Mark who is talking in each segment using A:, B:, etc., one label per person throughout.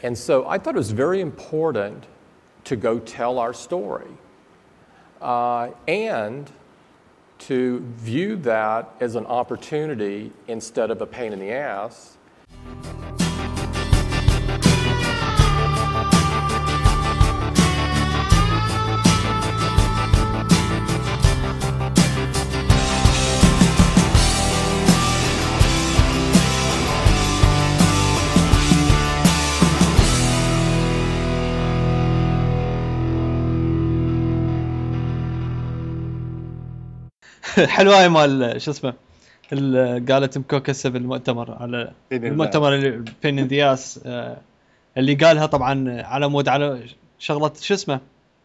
A: And so I thought it was very important to go tell our story and to view that as an opportunity instead of a pain in the ass.
B: حلوة مال شو اسمه قالت مكوك هسه بالمؤتمر على المؤتمر اللي بين اندياس اللي قالها طبعا على مود على شغلة شو اسمه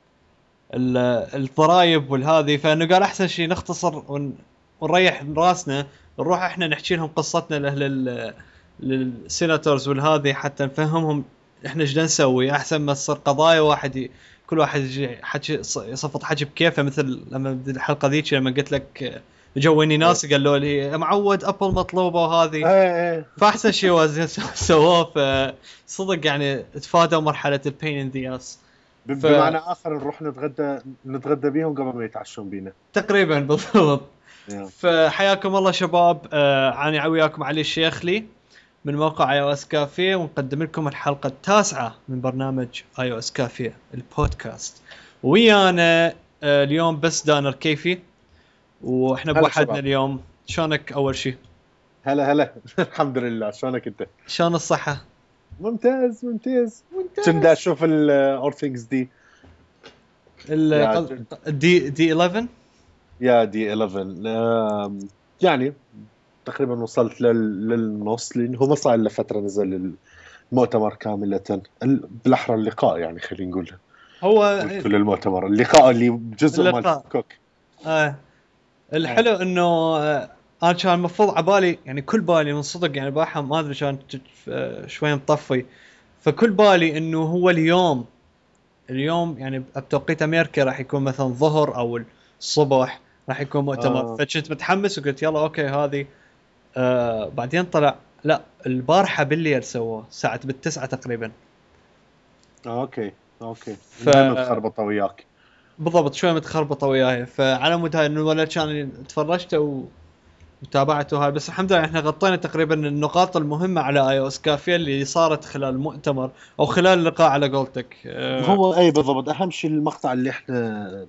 B: الضرايب والهذه، فانه قال احسن شيء نختصر ونريح راسنا نروح احنا نحكي لهم قصتنا لاهل للسيناتورز والهذه حتى نفهمهم احنا ايش نسوي، احسن ما تصير قضايا واحد كل واحد يجي حكي يصفط حكي بكيفه. مثل لما بدي الحلقه ذيك لما قلت لك جوني ناس قالوا لي معود ابل مطلوبه وهذه فاحسن شيء وازين سووه، فصدق يعني تفادوا مرحله البين ان ذا اس.
C: بمعنى اخر نروح نتغدى بيهم قبل ما يتعشون بينا تقريبا
B: بالضبط. فحياكم الله شباب، انا وياكم علي الشيخ لي من موقع اي او اس كافيه، ونقدم لكم الحلقه التاسعة من برنامج اي او اس كافيه البودكاست. ويانا اليوم بس دانر كيفي، واحنا بوحدنا اليوم. شلونك اول شيء؟
C: هلا الحمد لله. شلونك انت؟
B: شلون الصحه؟
C: ممتاز. كنت اشوف الاورثينجز دي
B: دي 11
C: يا دي 11 يعني تقريبا وصلت للنص، لأن هو ما صار إلا فترة نزل المؤتمر كاملة، بالأحرى اللقاء يعني خلينا نقول
B: هو
C: كل المؤتمر اللقاء اللي جزء مال كوك.
B: الحلو إنه أنا كان المفروض عبالي يعني كل بالي من صدق يعني باحة ما أدري كان شوي مطفي، فكل بالي إنه هو اليوم يعني بتوقيت أمريكا راح يكون مثلا ظهر أو الصبح راح يكون مؤتمر. فكنت متحمس وقلت يلا أوكي هذه. بعدين طلع لا البارحة بالليل سووه ساعة 9 تقريبا.
C: اوكي متخربطة وياك
B: بالضبط، شوي متخربطة وياي. فعلى مود هاي انه ولا كان تفرجت وتابعته هاي، بس الحمد لله احنا غطينا تقريبا النقاط المهمة على اي او اس كافيه اللي صارت خلال المؤتمر او خلال اللقاء على قولتك.
C: هو اي بالضبط اهم شيء المقطع اللي احنا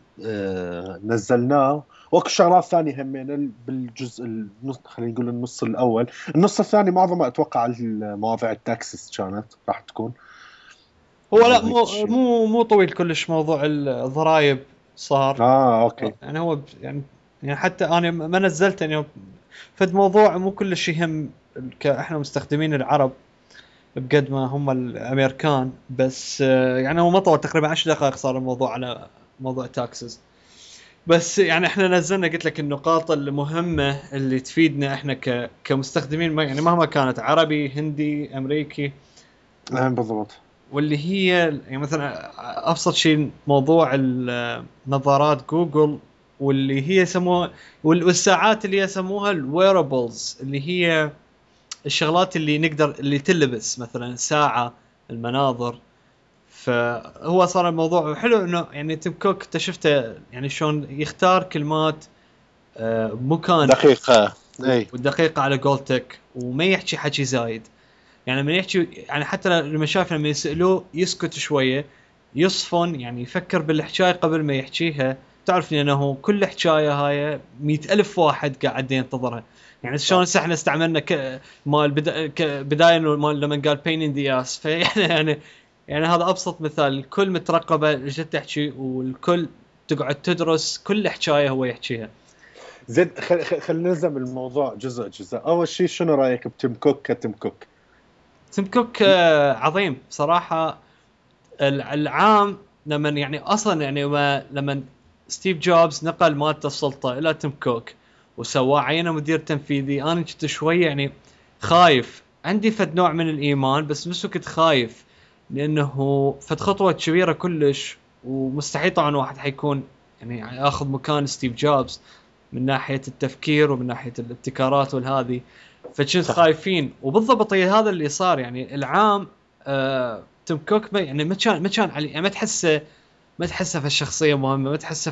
C: نزلناه، وكل شغلات ثانية همين بالجزء خلينا نقول النص الأول. النص الثاني معظم أتوقع المواضيع التاكسس كانت راح تكون.
B: هو لا مو طويل كلش موضوع الضرائب صار.
C: أوكي.
B: يعني هو يعني حتى أنا ما نزلت يعني فد موضوع مو كلش يهم احنا مستخدمين العرب بقد ما هم الأمريكان، بس يعني هو مطول تقريبا 10 دقائق صار الموضوع على موضوع تاكسس. بس يعني احنا نزلنا قلت لك النقاط المهمة اللي تفيدنا احنا كمستخدمين، يعني مهما كانت عربي هندي امريكي.
C: بالضبط.
B: واللي هي يعني مثلا ابسط شيء موضوع النظارات جوجل، واللي هي يسموها والساعات اللي يسموها الويرابلز، اللي هي الشغلات اللي نقدر اللي تلبس مثلا ساعة المناظر. فهو صار الموضوع حلو انه يعني تيم كوك شفته يعني شلون يختار كلمات مكان
C: دقيقة
B: والدقيقة على قولتك، وما يحكي حكي زايد. يعني من يحكي يعني حتى لما شاف لما يسألوه يسكت شوية يصفن، يعني يفكر بالحكاية قبل ما يحكيها. تعرف انه كل حكاية هاي 100,000 واحد قاعد ينتظرها. يعني شلون احنا استعملنا مال بداية مال لما قال pain in the ass. يعني هذا أبسط مثال. الكل مترقبة ايش تحكي والكل تقعد تدرس كل حكاية هو يحكيها.
C: زين خلينا نلزم الموضوع جزء. أول شيء شنو رأيك بتيم كوك كتيم كوك؟
B: تيم كوك عظيم صراحة. العام لما يعني أصلا يعني لما ستيف جوبز نقل مالته السلطة إلى تيم كوك وسواه عينه مدير تنفيذي، أنا كنت شوية يعني خايف، عندي فد نوع من الإيمان بس كنت خايف، لأنه فد خطوة كبيرة كلش ومستحيل طبعا واحد حيكون يعني ياخذ مكان ستيف جوبز من ناحية التفكير ومن ناحية الابتكارات والهذه. فكنت خايفين، وبالضبط هذا اللي صار. يعني العام تيم كوك يعني ما كان علي يعني ما تحسه في الشخصيه مهمه، ما تحسه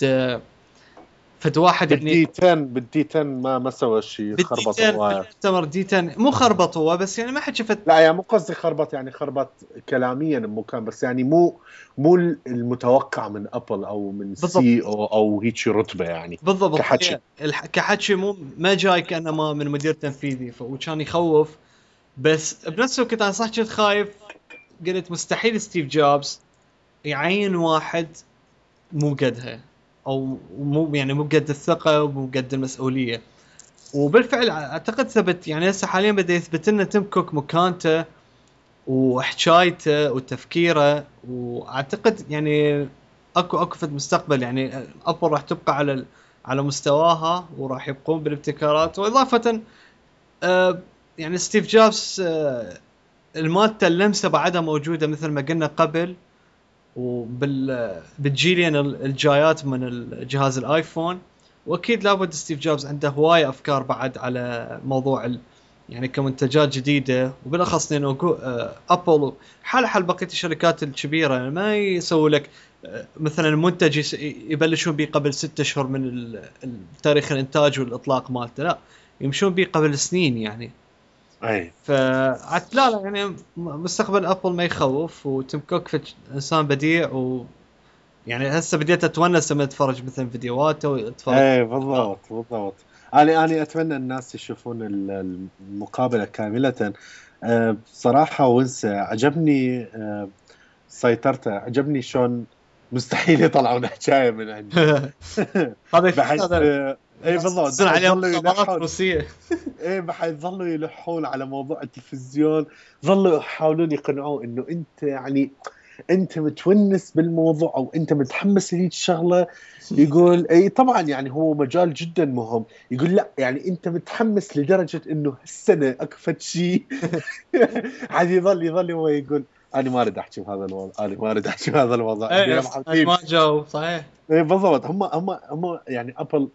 B: فد واحد يعني
C: بالديتن ما سوى شيء، خربط هوايه.
B: بالتمر ديتن مو خربط هو، بس يعني ما حد شفت.
C: لا يعني مو قصدي خربط، يعني خربط كلاميا مو كان، بس يعني مو المتوقع من ابل او من سي او هيك رتبه يعني.
B: بالضبط
C: كحكي
B: كحكي مو ما جاي كانه ما من مدير تنفيذي، وكان يخوف. بس بنفس الوقت انا صح كنت خايف، قلت مستحيل ستيف جوبز يعين واحد مو قدها، او مو يعني مو قد الثقه ومو قد المسؤوليه. وبالفعل اعتقد ثبت، يعني هسه حاليا بدا يثبت لنا تيم كوك مكانته وحكايته وتفكيره. واعتقد يعني اكو في المستقبل يعني ابل راح تبقى على مستواها، وراح يبقون بالابتكارات. واضافه يعني ستيف جوبز المالته اللمسه بعدها موجوده مثل ما قلنا قبل، بالجيلين الجايات من الجهاز الايفون. واكيد لابد ستيف جوبز عنده هوايه افكار بعد على موضوع يعني كمنتجات جديده، وبالاخص لانه ابل حال بقيه الشركات الكبيره ما يسوي لك مثلا المنتج يبلشون به قبل 6 اشهر من تاريخ الانتاج والاطلاق مالته، لا يمشون به قبل سنين يعني.
C: اي
B: لا يعني مستقبل ابل ما يخوف، وتيم كوك انسان بديع. يعني هسه بديت اتونس لما اتفرج مثلا فيديوهاته واتفرج.
C: اي بالضبط. انا اتمنى الناس يشوفون المقابله كامله. بصراحه وانسى عجبني سيطرته، عجبني شلون مستحيل يطلعون حكايه من عنده. بحيث اي بالضبط ظلوا يلحون ايه بحيث ظلوا يلحون على موضوع التلفزيون، ظلوا يحاولون يقنعوه انه انت يعني انت متونس بالموضوع او انت متحمس لهيك الشغله. يقول اي طبعا يعني هو مجال جدا مهم. يقول لا يعني انت متحمس لدرجه انه هالسنه اكفت شيء. عاد يظل هو يقول انا ما اريد احكي بهذا الوضع، انا ما اريد احكي بهذا الوضع.
B: ما جاوب صحيح.
C: اي بالضبط. هم يعني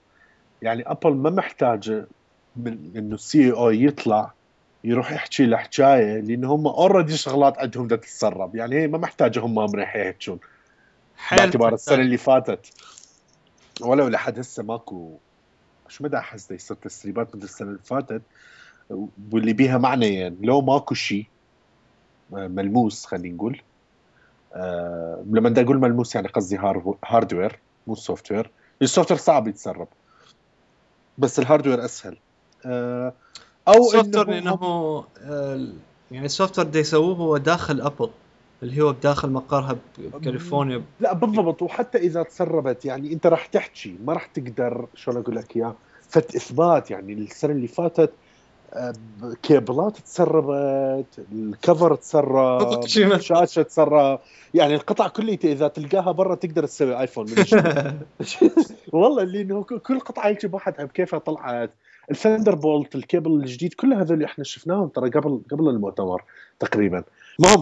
C: ابل ما محتاجه من انه السي او يطلع يروح يحكي له حكايه، لان هم اوريدي شغلات عندهم دا تتسرب. يعني هي ما محتاجه هم راح يحكون باعتبار السنه اللي فاتت ولو لحد هسه ماكو شو مدى احس يصير تسريبات مثل السنه اللي فاتت، واللي بيها معنيين لو ماكو شيء ملموس. خلينا نقول لما بدي اقول ملموس يعني قصدي هاردوير مو سوفت وير. السوفت وير صعب يتسرب بس الهاردوير اسهل. او
B: السوفت وير انه يعني السوفت وير يسووه هو داخل ابل اللي هو بداخل مقرها بكاليفورنيا.
C: لا بالضبط. وحتى اذا تسربت يعني انت راح تحكي ما راح تقدر شلون اقول لك اياه فت اثبات. يعني السنه اللي فاتت كيبلات تسربت، الكفر تسرب، الشاشه تسرب، يعني القطع كلها اذا تلقاها برا تقدر تسوي ايفون من والله اللي انه كل قطعه هيك بواحد بكيفها طلعت. الثندر بولت الكيبل الجديد كل هذول اللي احنا شفناهم ترى قبل المؤتمر تقريبا. المهم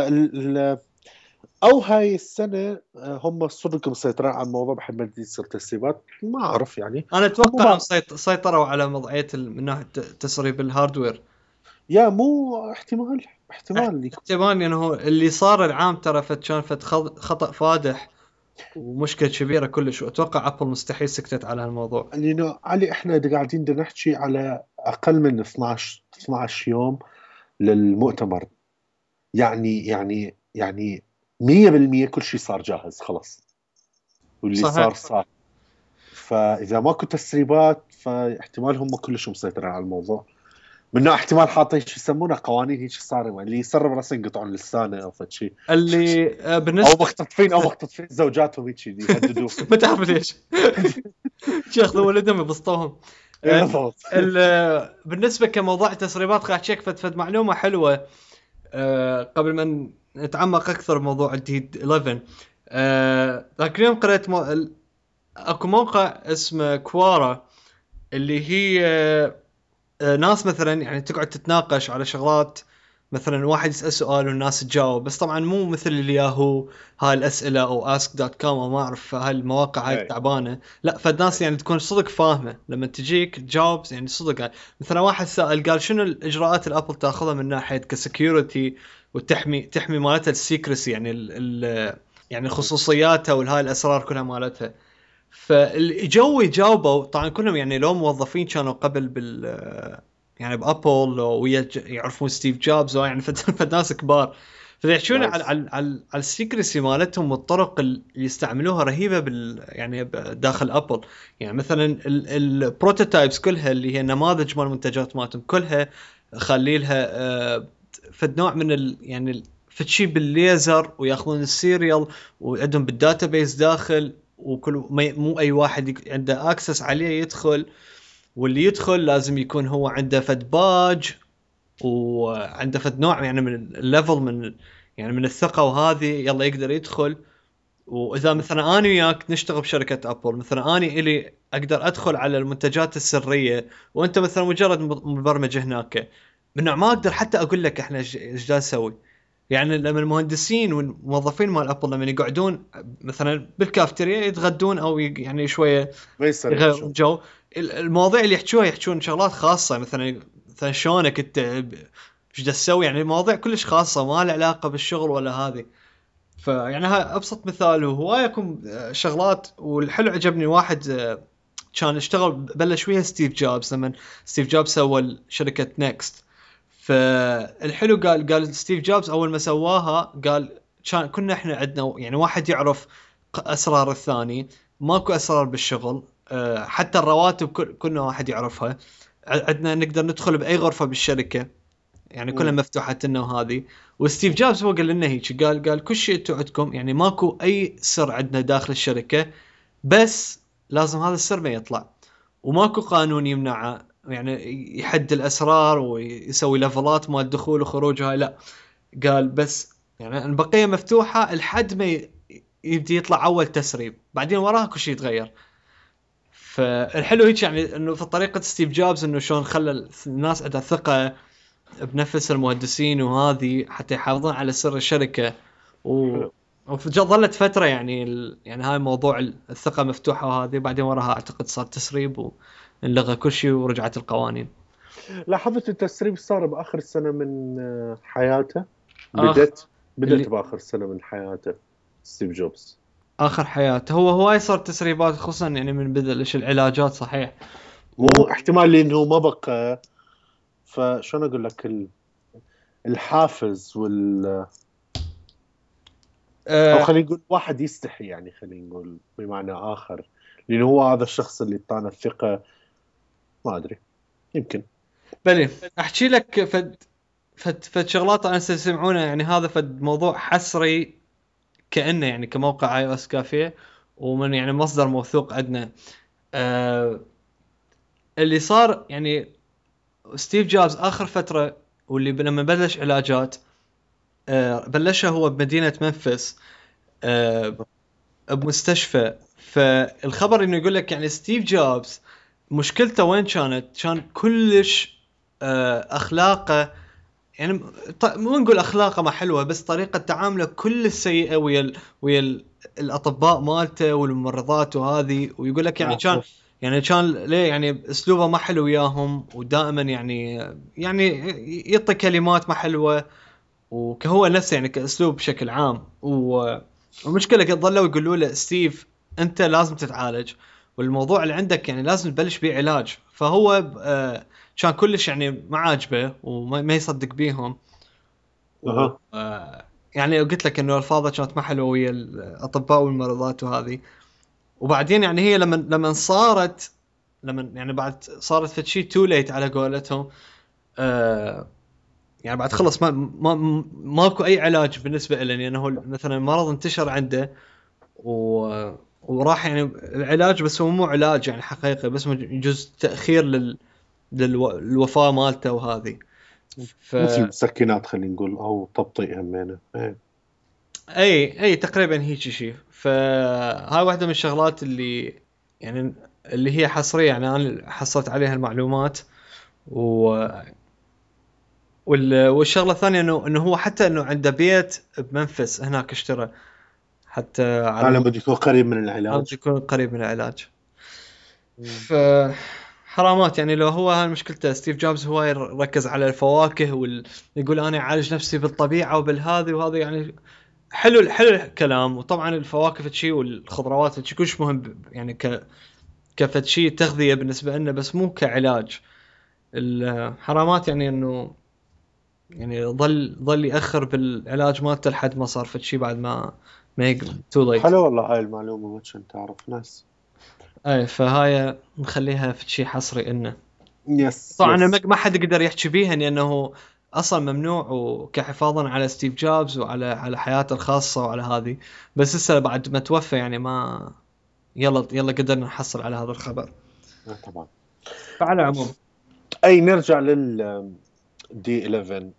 C: او هاي السنه هم صدق مسيطرين على الموضوع بحد ما يصير تسريبات. ما اعرف يعني
B: انا اتوقع سيطروا على وضعيه من ناحيه تسريب الهاردوير.
C: يا مو احتمال
B: انه اللي صار العام ترى كان خطا فادح ومشكله كبيره كلش. واتوقع ابل مستحيل سكتت على هالموضوع،
C: لانه علي احنا قاعدين نحكي على اقل من 12 يوم للمؤتمر. يعني 100% كل شيء صار جاهز خلاص، واللي
B: صحيح.
C: صار. فاذا ماكو تسريبات فاحتمال هم كلش مسيطرين على الموضوع. منه احتمال حاطين شو يسمونه قوانين هيك صارمه، اللي يسرب راسه يقطعون لسانه او فشي،
B: اللي بالنسبه
C: او مختطفين زوجاتهم هيك يهددوا.
B: ما تعرف ليش ياخذوا ولدهم يبسطوهم. بالنسبه كموضوع التسريبات راح تشيك فد معلومه حلوه قبل ما نتعمق اكثر بموضوع الديد 11. ذاك اليوم قرأت اكو موقع اسمه كوارا، اللي هي ناس مثلا يعني تقعد تتناقش على شغلات. مثلا واحد يسأل سؤال والناس تجاوب، بس طبعا مو مثل الياهو هاي الأسئلة أو ask.com أو ما أعرف هاي المواقع هاي التعبانة. لا فالناس يعني تكون صدق فاهمة لما تجيك تجاوب يعني صدق. مثلا واحد سأل قال شنو الإجراءات الأبل تأخذها من ناحية كسكيورتي تحمي مالتها السيكرسي، يعني يعني خصوصياتها وهاي الاسرار كلها مالتها. فالجو يجاوبوا طبعا كلهم، يعني لو موظفين كانوا قبل يعني بابل ويا يعرفون ستيف جوبز يعني فناس كبار، فيحكون على السيكرسي مالتهم والطرق اللي يستعملوها رهيبه يعني داخل ابل. يعني مثلا البروتوتايبس كلها اللي هي نماذج مال المنتجات مالتهم كلها خلي لها فد نوع من يعني فتشي بالليزر، وياخذون السيريال وعندهم بالداتابيس داخل، وكل مو اي واحد عنده اكسس عليه يدخل، واللي يدخل لازم يكون هو عنده فد باج وعنده فد نوع يعني من الليفل من يعني من الثقة، وهذه يلا يقدر يدخل. واذا مثلا انا وياك نشتغل بشركة ابل، مثلا انا الي اقدر ادخل على المنتجات السرية، وانت مثلا مجرد مبرمج هناك، من نوع ما اقدر حتى اقول لك احنا ايش دا نسوي. يعني لما المهندسين والموظفين مال ابل لما يقعدون مثلا بالكافتيريا يتغدون او يعني شويه
C: ما يصير
B: يغيرون جو، المواضيع اللي يحكون شغلات خاصه، مثلا شلونك انت ايش دا تسوي، يعني مواضيع كلش خاصه ما لها علاقه بالشغل ولا هذه. فيعني هاي ابسط مثال، وهوايه يكون شغلات. والحلو عجبني واحد كان اشتغل بلش ويا ستيف جوبز لما ستيف جوبز سوى شركه نيكست. فالحلو قال ستيف جوبز اول ما سواها قال كنا احنا عندنا يعني واحد يعرف اسرار الثاني، ماكو اسرار بالشغل، حتى الرواتب كنا واحد يعرفها، عندنا نقدر ندخل باي غرفه بالشركه يعني كلها مفتوحه لنا وهذه. وستيف جوبز هو قال لنا هيك، قال كل شيء انتم عندكم، يعني ماكو اي سر عندنا داخل الشركه، بس لازم هذا السر ما يطلع، وماكو قانون يمنعه يعني يحد الاسرار ويسوي ليفلات مال دخول وخروج هاي، لا قال بس يعني البقيه مفتوحه لحد ما يبدي يطلع اول تسريب، بعدين وراها كل شيء يتغير. فالحلو هيك يعني انه في طريقه ستيف جوبز انه شلون خلى الناس عندها ثقه بنفس المهندسين وهذه حتى يحافظون على سر الشركه. وظلت فتره يعني يعني هاي موضوع الثقه مفتوحه وهذه، بعدين وراها اعتقد صار تسريب ونلغى كل شيء ورجعت القوانين.
C: لاحظت التسريب صار باخر سنه من حياته،
B: اللي
C: بدت باخر سنه من حياته ستيف جوبز.
B: اخر حياته هو هواي صار تسريبات، خصوصا يعني من بدل ايش العلاجات صحيح،
C: مو احتمال لانه ما بقى، فشون اقول لك الحافز او خلينا نقول واحد يستحي، يعني خلينا نقول بمعنى اخر، لانه هو هذا الشخص اللي اعطانا الثقه. ما ادري، يمكن.
B: بلي احكي لك فد شغلات انا تسمعونه، يعني هذا فد موضوع حصري كأنه يعني كموقع iOS كافيه ومن يعني مصدر موثوق عندنا. اللي صار يعني ستيف جوبز آخر فترة واللي لما بلش علاجات، بلشها هو بمدينة منفس بمستشفى. فالخبر انه يقول لك يعني ستيف جوبز مشكلته وين كان كلش اخلاقه، يعني مو نقول اخلاقه ما حلوه، بس طريقه تعامله كل السيئه ويا الاطباء مالته والممرضات وهذه. ويقول لك يعني كان ليه يعني اسلوبه ما حلو وياهم، ودائما يعني يعطي كلمات ما حلوه، وكهو نفسه يعني كاسلوب بشكل عام. والمشكله ظلوا يقولوا له ستيف انت لازم تتعالج، والموضوع اللي عندك يعني لازم تبلش بيه علاج. فهو كان كلش يعني ما عاجبه وما يصدق بيهم. يعني قلت لك انه الفاظه كانت ما حلوه ويا الاطباء والمرضات وهذه. وبعدين يعني هي لما صارت يعني بعد صارت في شيء تو ليت على قولتهم، يعني بعد خلص ماكو اي علاج بالنسبه له، لانه هو مثلا المرض انتشر عنده وراح يعني العلاج، بس هو مو علاج يعني حقيقي، بس يجوز تاخير للوفاه مالته وهذه.
C: مثل مسكنات خلينا نقول، او تبطيء همينه.
B: اي تقريبا هيك شيء. فهاي واحده من الشغلات اللي يعني اللي هي حصريه، يعني انا حصلت عليها المعلومات. والشغله الثانيه انه هو حتى انه عنده بيت بمنفس هناك اشترى، حتى على
C: بده يكون قريب من العلاج.
B: يكون قريب من العلاج. حرامات يعني. لو هو مشكلته ستيف جوبز هو يركز على الفواكه يقول انا اعالج نفسي بالطبيعه وبالهذه وهذا يعني. حلو الكلام. وطبعا الفواكه فتشي والخضروات فتشي كلش مهم يعني كفتشي تغذيه بالنسبه لنا، بس مو كعلاج. الحرامات يعني انه يعني ظل ياخر بالعلاج مالته لحد ما صار فتشي بعد ما تو ليت.
C: حلو والله هاي المعلومة ما كنت أعرف ناس.
B: اي فهاي نخليها فتشي حصري انه
C: يس
B: طبعا
C: يس.
B: ما حد يقدر يحكي بيها لانه اصلا ممنوع، وكحفاظا على ستيف جوبز وعلى حياته الخاصه وعلى هذه. بس هسه بعد ما توفى يعني ما يلا قدرنا نحصل على هذا الخبر.
C: طبعا.
B: فعلى العموم
C: أي نرجع دي 11.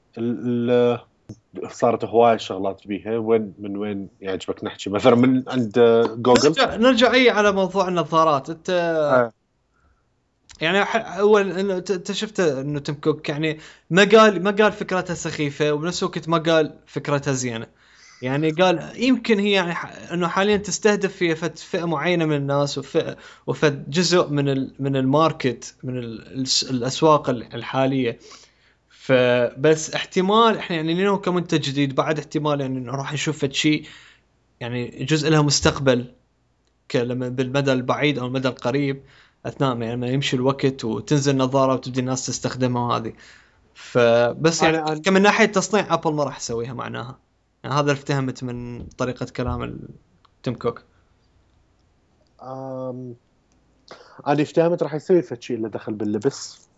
C: صارت هواي شغلات بيها. من وين يعجبك نحكي مثلا؟ من عند جوجل.
B: نرجع اي على موضوع النظارات. انت
C: آه.
B: يعني اول انه انت شفت انه تيم كوك يعني ما قال فكرتها سخيفه، وبنفس الوقت ما قال فكرتها زينه. يعني قال يمكن هي يعني انه حاليا تستهدف فئه معينه من الناس وفئه جزء من الماركت من الاسواق الحاليه. فبس احتمال احنا يعني لانه كمنتج جديد بعد احتمال يعني انه راح نشوف شيء يعني جزء لها مستقبل لما بالمدى البعيد او المدى القريب اثناء يعني ما يمشي الوقت وتنزل نظاره وتبدي الناس تستخدمها وهذه. فبس يعني كمن ناحيه تصنيع ابل ما راح يسويها معناها. يعني هذا اللي افتهمت من طريقه كلام تيم كوك.
C: أنا افتهمت راح يسوي فشي اللي دخل باللبس،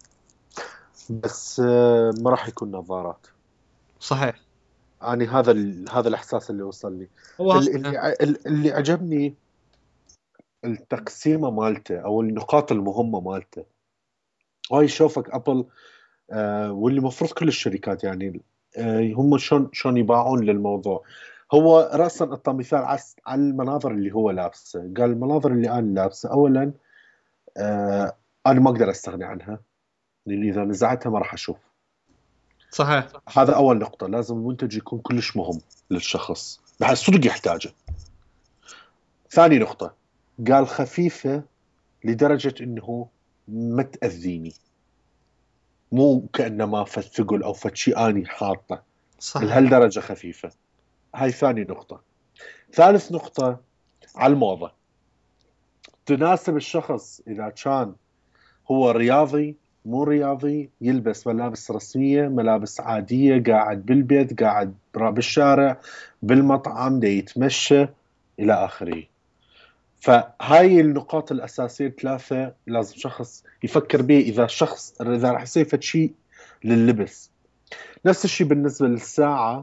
C: بس ما راح يكون نظارات.
B: صحيح.
C: يعني هذا الإحساس اللي وصل لي. اللي عجبني التقسيمة مالته أو النقاط المهمة مالته. هاي شوفك أبل واللي مفروض كل الشركات يعني هم شلون يباعون للموضوع. هو رأسا أعطى مثال على المناظر اللي هو لابسه. قال المناظر اللي أنا لابسه أولا أنا ما أقدر أستغني عنها، لأن إذا نزعتها ما راح أشوف.
B: صحيح.
C: هذا أول نقطة. لازم المنتج يكون كلش مهم للشخص بحيث صدق يحتاجه. ثاني نقطة قال خفيفة لدرجة إنه ما تأذيني، مو كأنما فتثقل أو فتشي آني حاطة.
B: صحيح.
C: لهالدرجة خفيفة. هاي ثاني نقطة. ثالث نقطة على الموضة. تناسب الشخص إذا كان هو رياضي مو رياضي، يلبس ملابس رسمية ملابس عادية، قاعد بالبيت قاعد بالشارع بالمطعم دا يتمشى إلى آخره. فهاي النقاط الأساسية ثلاثة لازم شخص يفكر به إذا راح يصير فد شيء لللبس. نفس الشيء بالنسبة للساعة.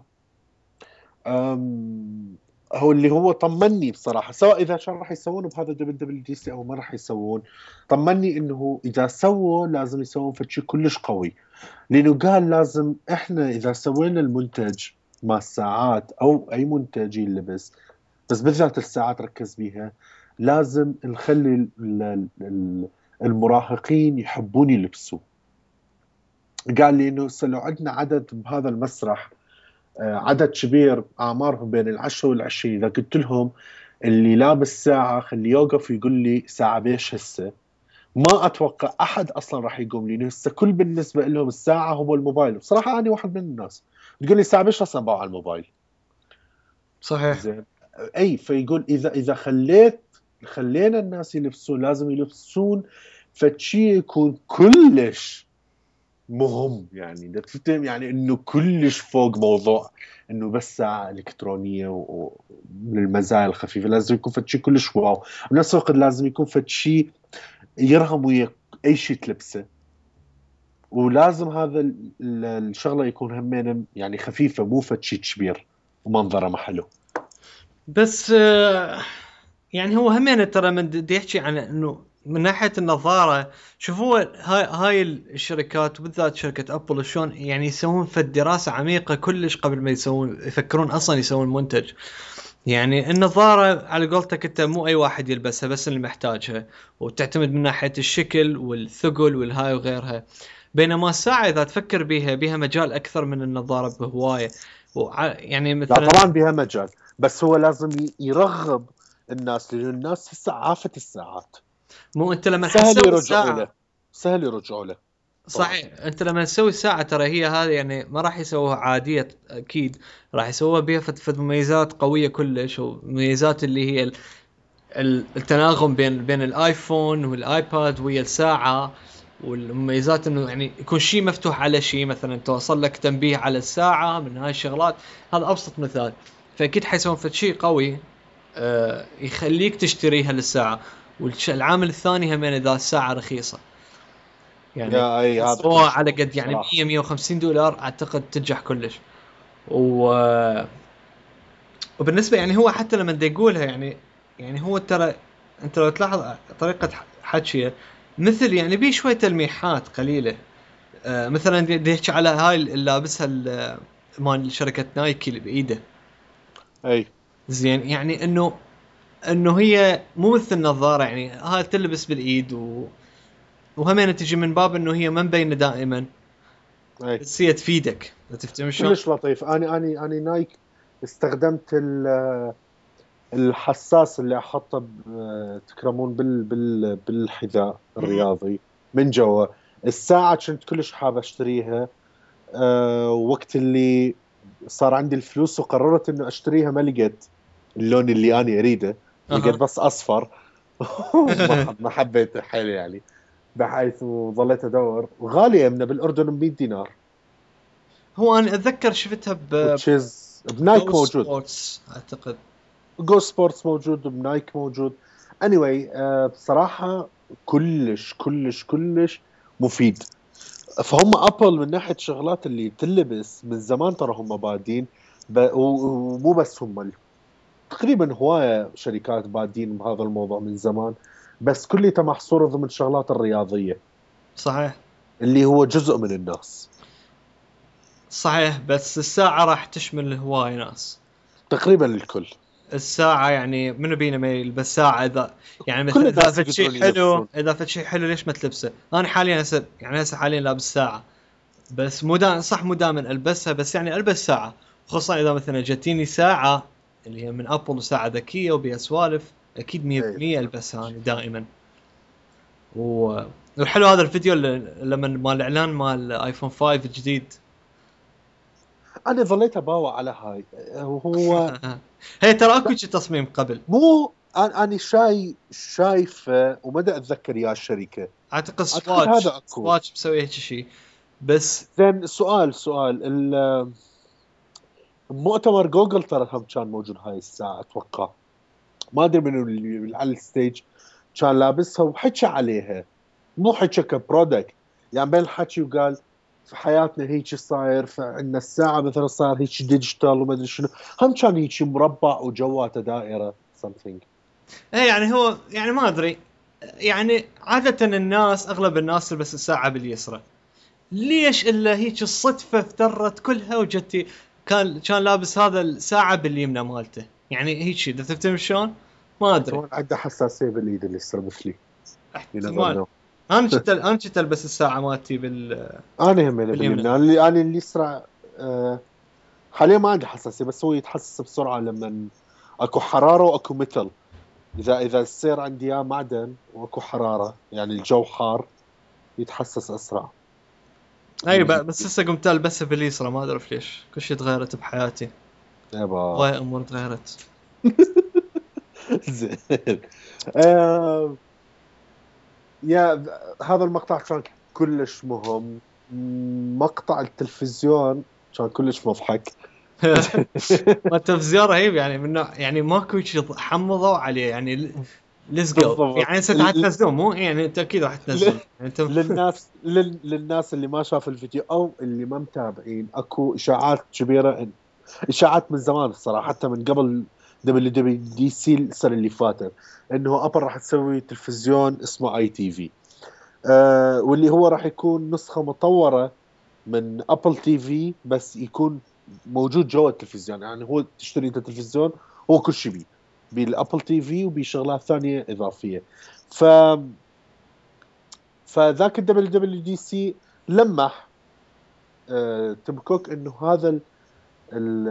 C: هو اللي هو طمني بصراحة، سواء إذا كان راح يسوون بهذا WWDC أو ما راح يسوون، طمني إنه إذا سووا لازم يسوون فد شيء كلش قوي. لأنه قال لازم إحنا إذا سوينا المنتج مع الساعات أو أي منتج اللبس، بس بالذات الساعات ركز بيها، لازم نخلي المراهقين يحبون يلبسوا. قال لي إنه لو عندنا عدد بهذا المسرح عدد كبير أعمارهم بين 10 و20، إذا قلت لهم اللي لابس ساعة خلي يوقف ويقول لي ساعة بيش هسه، ما أتوقع أحد أصلا راح يقوم. لي هسه كل بالنسبة لهم الساعة هو الموبايل. بصراحة أنا واحد من الناس تقول لي ساعة بيش أصلا باع على الموبايل.
B: صحيح.
C: زين. أي فيقول إذا خلينا الناس يلبسون، لازم يلبسون فشي يكون كلش مهم. يعني ده تفهم يعني إنه كلش فوق موضوع إنه بس ساعة إلكترونية ومن المزايا الخفيفة. لازم يكون فشي كلش واو. بنفس الوقت لازم يكون فشي يرهم ويا أي شيء تلبسه. ولازم هذا الشغلة يكون همين يعني خفيفة، مو فشي كبير ومنظره محله.
B: بس يعني هو همين ترى من دي يحكي عن انه من ناحيه النظاره. شوفوا هاي الشركات وبالذات شركه ابل شلون يعني يسوون في دراسه عميقه كلش قبل ما يفكرون اصلا يسوون منتج. يعني النظاره على قولتك انت مو اي واحد يلبسها، بس اللي محتاجها، وتعتمد من ناحيه الشكل والثقل والهاي وغيرها. بينما الساعه اذا تفكر بيها مجال اكثر من النظاره بهوايه. يعني مثلا
C: لا طبعا بها مجال، بس هو لازم يرغب الناس، لأن الناس هسه عافت الساعات.
B: مو انت لما
C: سهل
B: حسوا
C: يرجعوا له. سهل يرجعوا له.
B: صحيح. انت لما تسوي الساعه ترى هي هذه يعني ما راح يسووها عاديه اكيد، راح يسووها بها فد مميزات قويه كلش، ومميزات اللي هي التناغم بين الايفون والايباد ويا الساعه، والمميزات انه يعني يكون شيء مفتوح على شيء، مثلا توصل لك تنبيه على الساعه من هاي الشغلات. هذا ابسط مثال. فاكيد حيسوون فد شيء قوي يخليك تشتريها للساعه. والعامل الثاني هم اذا الساعه رخيصه، يعني
C: يا اي هذا
B: هو
C: كلش
B: على
C: مهم
B: قد يعني
C: صراحة.
B: 100 150 دولار اعتقد تنجح كلش. و... وبالنسبه يعني هو حتى لما بدي يقولها يعني هو ترى انت لو تلاحظ طريقه حكيه مثل يعني بيه شويه تلميحات قليله. مثلا بدي يحكي على هاي اللي لابسها مال شركه نايكي اللي بايده.
C: اي
B: زين يعني انه هي مو مثل النظاره، يعني هاي تلبس بالايد وهمين تجي من باب انه هي ما مبينه دائما،
C: اي
B: بس هي تفيدك. تفهم شلون؟
C: كلش لطيف. اني نايك استخدمت الحساس اللي احطه تكرمون بالحذاء الرياضي من جوا. الساعة كنت كلش حاب اشتريها. وقت اللي صار عندي الفلوس وقررت انه اشتريها ما لقيت اللون اللي انا اريده، لقيت
B: اها.
C: بس اصفر. ما حبيت حيل يعني، بحيث ظليت ادور. وغالية من بالاردن ب 100 دينار.
B: هو انا اتذكر شفتها
C: وتشيز بنايك
B: جو
C: موجود،
B: سبورتس اعتقد.
C: جو سبورتس موجود، بنايك موجود. anyway بصراحة كلش كلش كلش مفيد. فهم ابل من ناحية شغلات اللي تلبس من زمان ترى هم بادين. ومو بس هم، تقريبا هواية شركات بادين بهذا الموضوع من زمان، بس كليته محصورة ضمن الشغلات الرياضية
B: صحيح.
C: اللي هو جزء من الناس.
B: صحيح، بس الساعة راح تشمل هواي ناس.
C: تقريبا الكل.
B: الساعة يعني منو بينا ما يلبس ساعة؟ إذا يعني
C: كل
B: مثلا إذا
C: الناس
B: فد شيء
C: يقدرون
B: حلو،
C: يلبسون.
B: إذا فد شيء حلو ليش ما تلبسه؟ أنا حاليا هسه حاليا لابس ساعة، بس مو صح مو دائما ألبسها، بس يعني ألبس ساعة. خصوصا إذا مثلا جتيني ساعة اللي هي من أبل وساعة ذكية وبيها سوالف، أكيد 100% ألبسها أنا دائما. والحلو هذا الفيديو لما مال الإعلان مال آيفون 5 الجديد.
C: انا ظليت اباوع على هاي. هو
B: هي ترى اكو شي تصميم قبل.
C: مو انا شايف وما دا اتذكر يا الشركه.
B: اعتقد
C: اعتقد هذا اكو.
B: سواتش مسوي هيك شيء بس.
C: زين سؤال مؤتمر جوجل ترى هم كان موجود هاي الساعه اتوقع. ما ادري منو اللي على الستيج كان لابسها وحكى عليها. مو حكى كبرودكت يعني، بين الحكي وقال في حياتنا هيك صاير، فعندنا الساعه مثلا صار هيك ديجيتال وما ادري شنو. هم كان هيك مربع وجواته دائره something.
B: ايه يعني هو يعني ما ادري، يعني عادة الناس اغلب الناس تلبس الساعة باليسرى، ليش الا هيك الصدفة افترت كلها وجتي كان لابس هذا الساعة باليمنى مالته، يعني هيك شيء. تفهم شلون؟ ما ادري.
C: كمان عنده حساسيه بالايد اللي يصير مثلي. You never
B: احتمال.
C: know.
B: انا كنت البس الساعة مالتي
C: انا هم
B: باليمنى.
C: باليمنى. انا اللي يسرع حاليا ما عندي حساسيه، بس هو يتحسس بسرعه لما اكو حراره واكو متل. اذا السير عندي اياه معدن واكو حراره يعني الجو حار، يتحسس اسرع.
B: اي بس هسه قمت البسها باليسرى، ما اعرف ليش كل شيء تغيرت بحياتي.
C: يابا.
B: والله امور تغيرت.
C: زين. يا هذا المقطع كان كلش مهم. مقطع التلفزيون كان كلش مضحك.
B: ما التلفزيون رهيب يعني من نوع يعني ماكو شيء حمضوا عليه يعني. ليتس جو
C: بالضبط.
B: يعني انت حتنزلون مو يعني انت اكيد راح تنزل يعني انت.
C: للناس اللي ما شاف الفيديو او اللي ما متابعين، اكو اشاعات كبيره، اشاعات من زمان الصراحه، حتى من قبل WWDC السنه اللي فاتت، انه ابل راح تسوي تلفزيون اسمه اي تي في. واللي هو راح يكون نسخه مطوره من ابل تي في، بس يكون موجود جوا التلفزيون. يعني هو تشتري انت تلفزيون هو كل شيء بالابل تي في وبشغلات ثانيه اضافيه. ف فذاك WWDC لمح تيم كوك انه هذا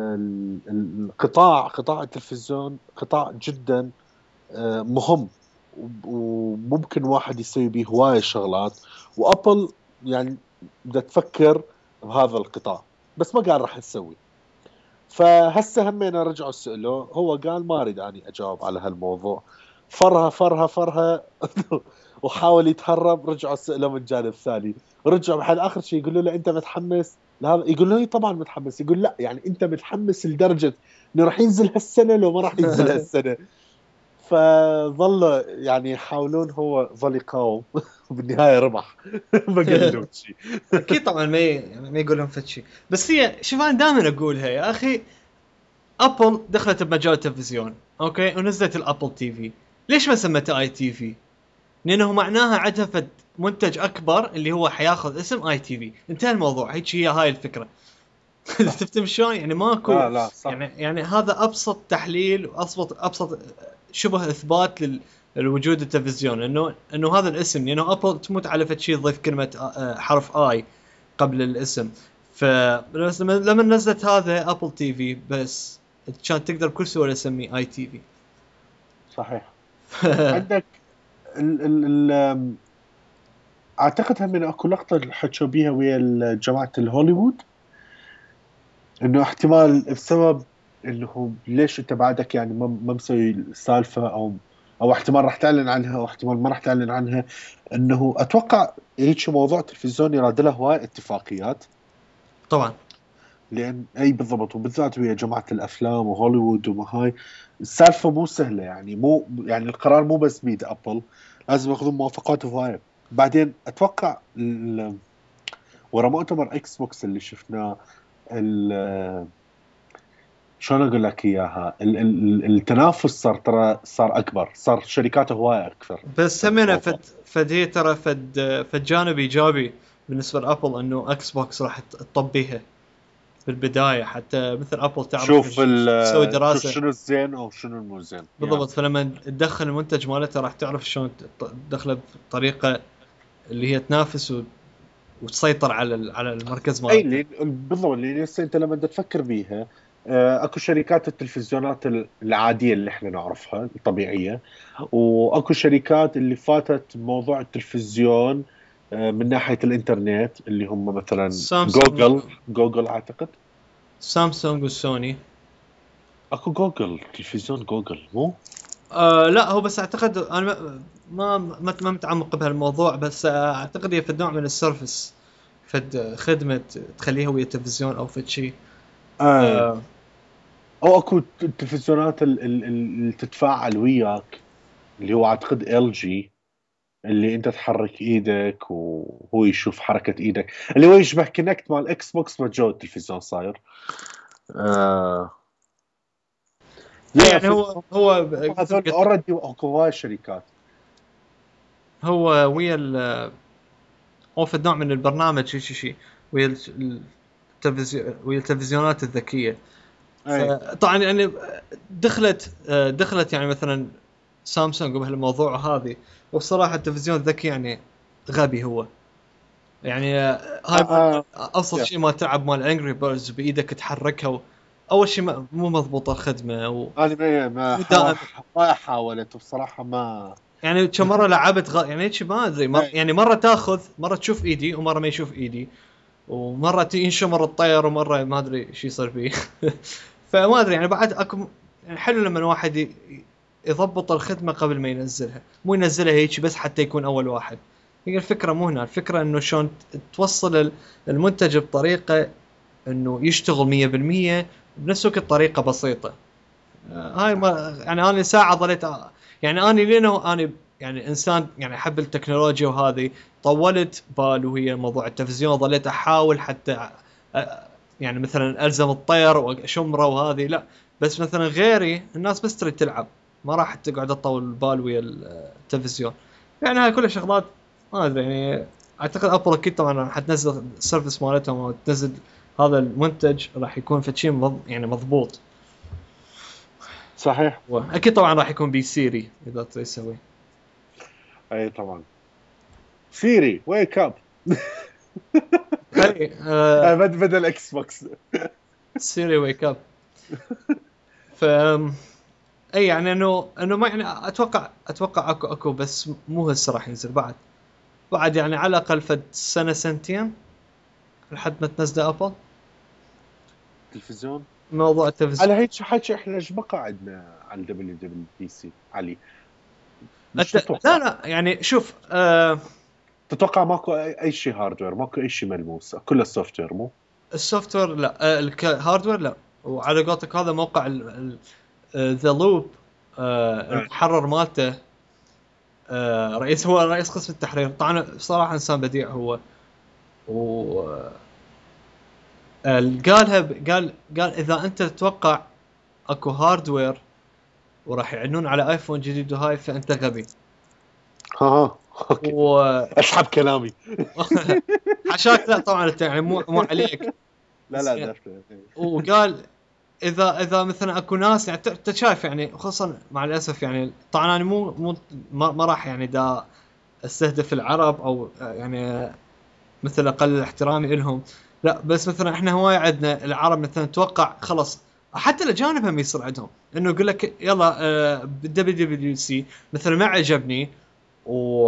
C: قطاع التلفزيون قطاع جدا مهم، وممكن واحد يسوي به هواية شغلات، وأبل يعني بدها تفكر بهذا القطاع بس ما قال راح تسوي. فهسه همينا رجعوا سألوه، هو قال ما أريد أني أجاوب على هالموضوع، فرها وحاول يتهرب. رجعوا سألوه من جانب ثاني، رجعوا بحد آخر شيء يقولوا له أنت متحمس لهذا؟ يقول له طبعا متحمس. يقول لا يعني أنت متحمس لدرجة إنه راح ينزل هالسنة لو ما راح ينزل هالسنة؟ فظل يعني يحاولون، هو ظل يقاوم وبالنهاية ربح. ما قال لهم شيء.
B: اكيد طبعا ما يقول لهم فد شيء. بس هي شوف انا دائما اقولها يا اخي، ابل دخلت بمجال التلفزيون اوكي ونزلت الابل تي في، ليش ما سمتها اي تي في؟ لانه معناها عندها فد منتج اكبر اللي هو حياخذ اسم اي تي في، انتهى الموضوع. هيك هي هاي الفكره. تفتهم شلون؟ يعني ماكو
C: لا صح.
B: يعني هذا ابسط تحليل وابسط شبه اثبات للوجود التلفزيون، انه هذا الاسم، لانه ابل تموت على فد شيء تضيف كلمه حرف اي قبل الاسم. فلما نزلت هذا ابل تي في بس كان تقدر بكل سهوله تسميه اي تي في.
C: صحيح. عندك ال اعتقد هم من اكو لقطه حكوا بيها ويا جماعه الهوليوود، انه احتمال بسبب انه ليش انت بعدك يعني ما مسوي السالفه، او احتمال راح تعلن عنها او احتمال ما راح تعلن عنها. انه اتوقع هيك موضوع التلفزيون يراد له هواي اتفاقيات
B: طبعا
C: لان اي بالضبط، وبالذات ويا جماعه الافلام وهوليوود وما هاي السالفه مو سهله يعني، مو يعني القرار مو بس بيد ابل، لازم ياخذون موافقات هواي. بعدين اتوقع ورا مؤتمر اكس بوكس اللي شفناه شلون اقول لك اياها، التنافس صار ترى صار اكبر، صار شركات هوايه اكثر.
B: بس همينه فد هي ترى فد جانب ايجابي بالنسبه لابل، انه اكس بوكس راح تطبيها بالبدايه، حتى مثل ابل تعرف
C: شوف
B: تسوي دراسه
C: شنو الزين او شنو المو زين
B: بالضبط. فلما تدخل المنتج مالته راح تعرف شلون تدخله بطريقه اللي هي تنافس وتسيطر على المركز
C: اي
B: مالته.
C: بالضبط. اللي هسه انت لما تفكر بيها، اكو شركات التلفزيونات العاديه اللي احنا نعرفها الطبيعيه، واكو شركات اللي فاتت موضوع التلفزيون من ناحيه الانترنت اللي هم مثلا جوجل اعتقد
B: سامسونج وسوني.
C: اكو جوجل تلفزيون جوجل مو
B: لا هو بس اعتقد انا ما متعمق بهالموضوع، بس اعتقد هي فد نوع من السيرفس، فد خدمه تخليها ويا التلفزيون او فد شيء.
C: او اكو التلفزيونات اللي تتفاعل وياك اللي هو اعتقد ال جي، اللي انت تحرك ايدك وهو يشوف حركة ايدك، اللي هو يشبه كونكت مال اكس بوكس ما جو التلفزيون صاير.
B: يعني هو
C: هذول اوريدي اكو هواي شركات.
B: هو ويا هو في نوع من البرنامج شيء ويا التلفزيونات الذكيه. طبعا يعني دخلت يعني مثلا سامسونج بهالموضوع هذه، والصراحه التلفزيون الذكي يعني غبي هو يعني. هاي ابسط شيء ما تلعب مال انجري بيردز بايدك تحركها، اول شيء مو مضبوطه الخدمه
C: انا ما حاولت بصراحه، ما
B: يعني كم مره لعبت يعني هيك ما ادري يعني مره تاخذ، مره تشوف ايدي ومره ما يشوف ايدي، ومره ينشمر الطير ومره ما ادري شو يصير فيه. فما ادري يعني بعد اكو يعني حلو لما الواحد يضبط الخدمه قبل ما ينزلها، مو ينزلها هيك بس حتى يكون اول واحد. هي الفكره مو هنا، الفكره انه شلون توصل المنتج بطريقه انه يشتغل 100% بنفس الوقت طريقه بسيطه. هاي ما يعني انا ساعه ظليت يعني انا لانه انا يعني انسان يعني احب التكنولوجيا وهذه، طولت بال وهي موضوع التلفزيون، ظليت احاول حتى يعني مثلا الزم الطير واشمره وهذه لا. بس مثلا غيري الناس بس تريد تلعب، ما راح تقعد تطول البال ويا التلفزيون. يعني هاي كلها شغلات ما ادري يعني. اعتقد ابل اكيد طبعا راح تنزل السيرفيس مالتهم او تنزل هذا المنتج راح يكون في شيء يعني مضبوط.
C: صحيح.
B: اكيد طبعا راح يكون بسيري اذا تسوي.
C: اي طبعا سيري ويك اب. بدل اكس بوكس
B: سيري ويك اب. ف اي يعني انه ما يعني اتوقع اكو بس مو هسه راح ينزل بعد يعني على الاقل فد سنه سنتين لحد ما تنزل ابل
C: تلفزيون.
B: موضوع التلفزيون.
C: على هيك حكي احنا ايش بقى عندنا على الدبليو دبليو دي سي علي؟ مش
B: لا
C: تتوقع؟
B: لا يعني شوف
C: تتوقع ماكو اي شيء هاردوير، ماكو اي شيء ملموس، كله سوفت وير مو؟
B: السوفت وير لا، الهاردوير لا. وعلى قولتك هذا موقع ذا لوب، المحرر مالته، هو رئيس قسم التحرير طبعا بصراحه انسان بديع هو. و قال اذا انت تتوقع اكو هاردوير وراح يعنون على ايفون جديد وهاي فانت غبي.
C: ها اوكي،
B: و
C: اسحب كلامي.
B: حشاك لا طبعا انت يعني مو عليك.
C: لا لا
B: زين.
C: دفع.
B: وقال اذا مثلا اكو ناس يعني انت شايف يعني خصوصا مع الاسف يعني طبعا انا مو ما راح يعني دا استهدف العرب او يعني مثل اقل احترامي لهم، لا بس مثلا احنا هواي عندنا العرب مثلا نتوقع خلص، حتى الاجانب هم يصير عندهم انه يقول لك يلا بالدبليو دبليو سي مثلا ما عجبني و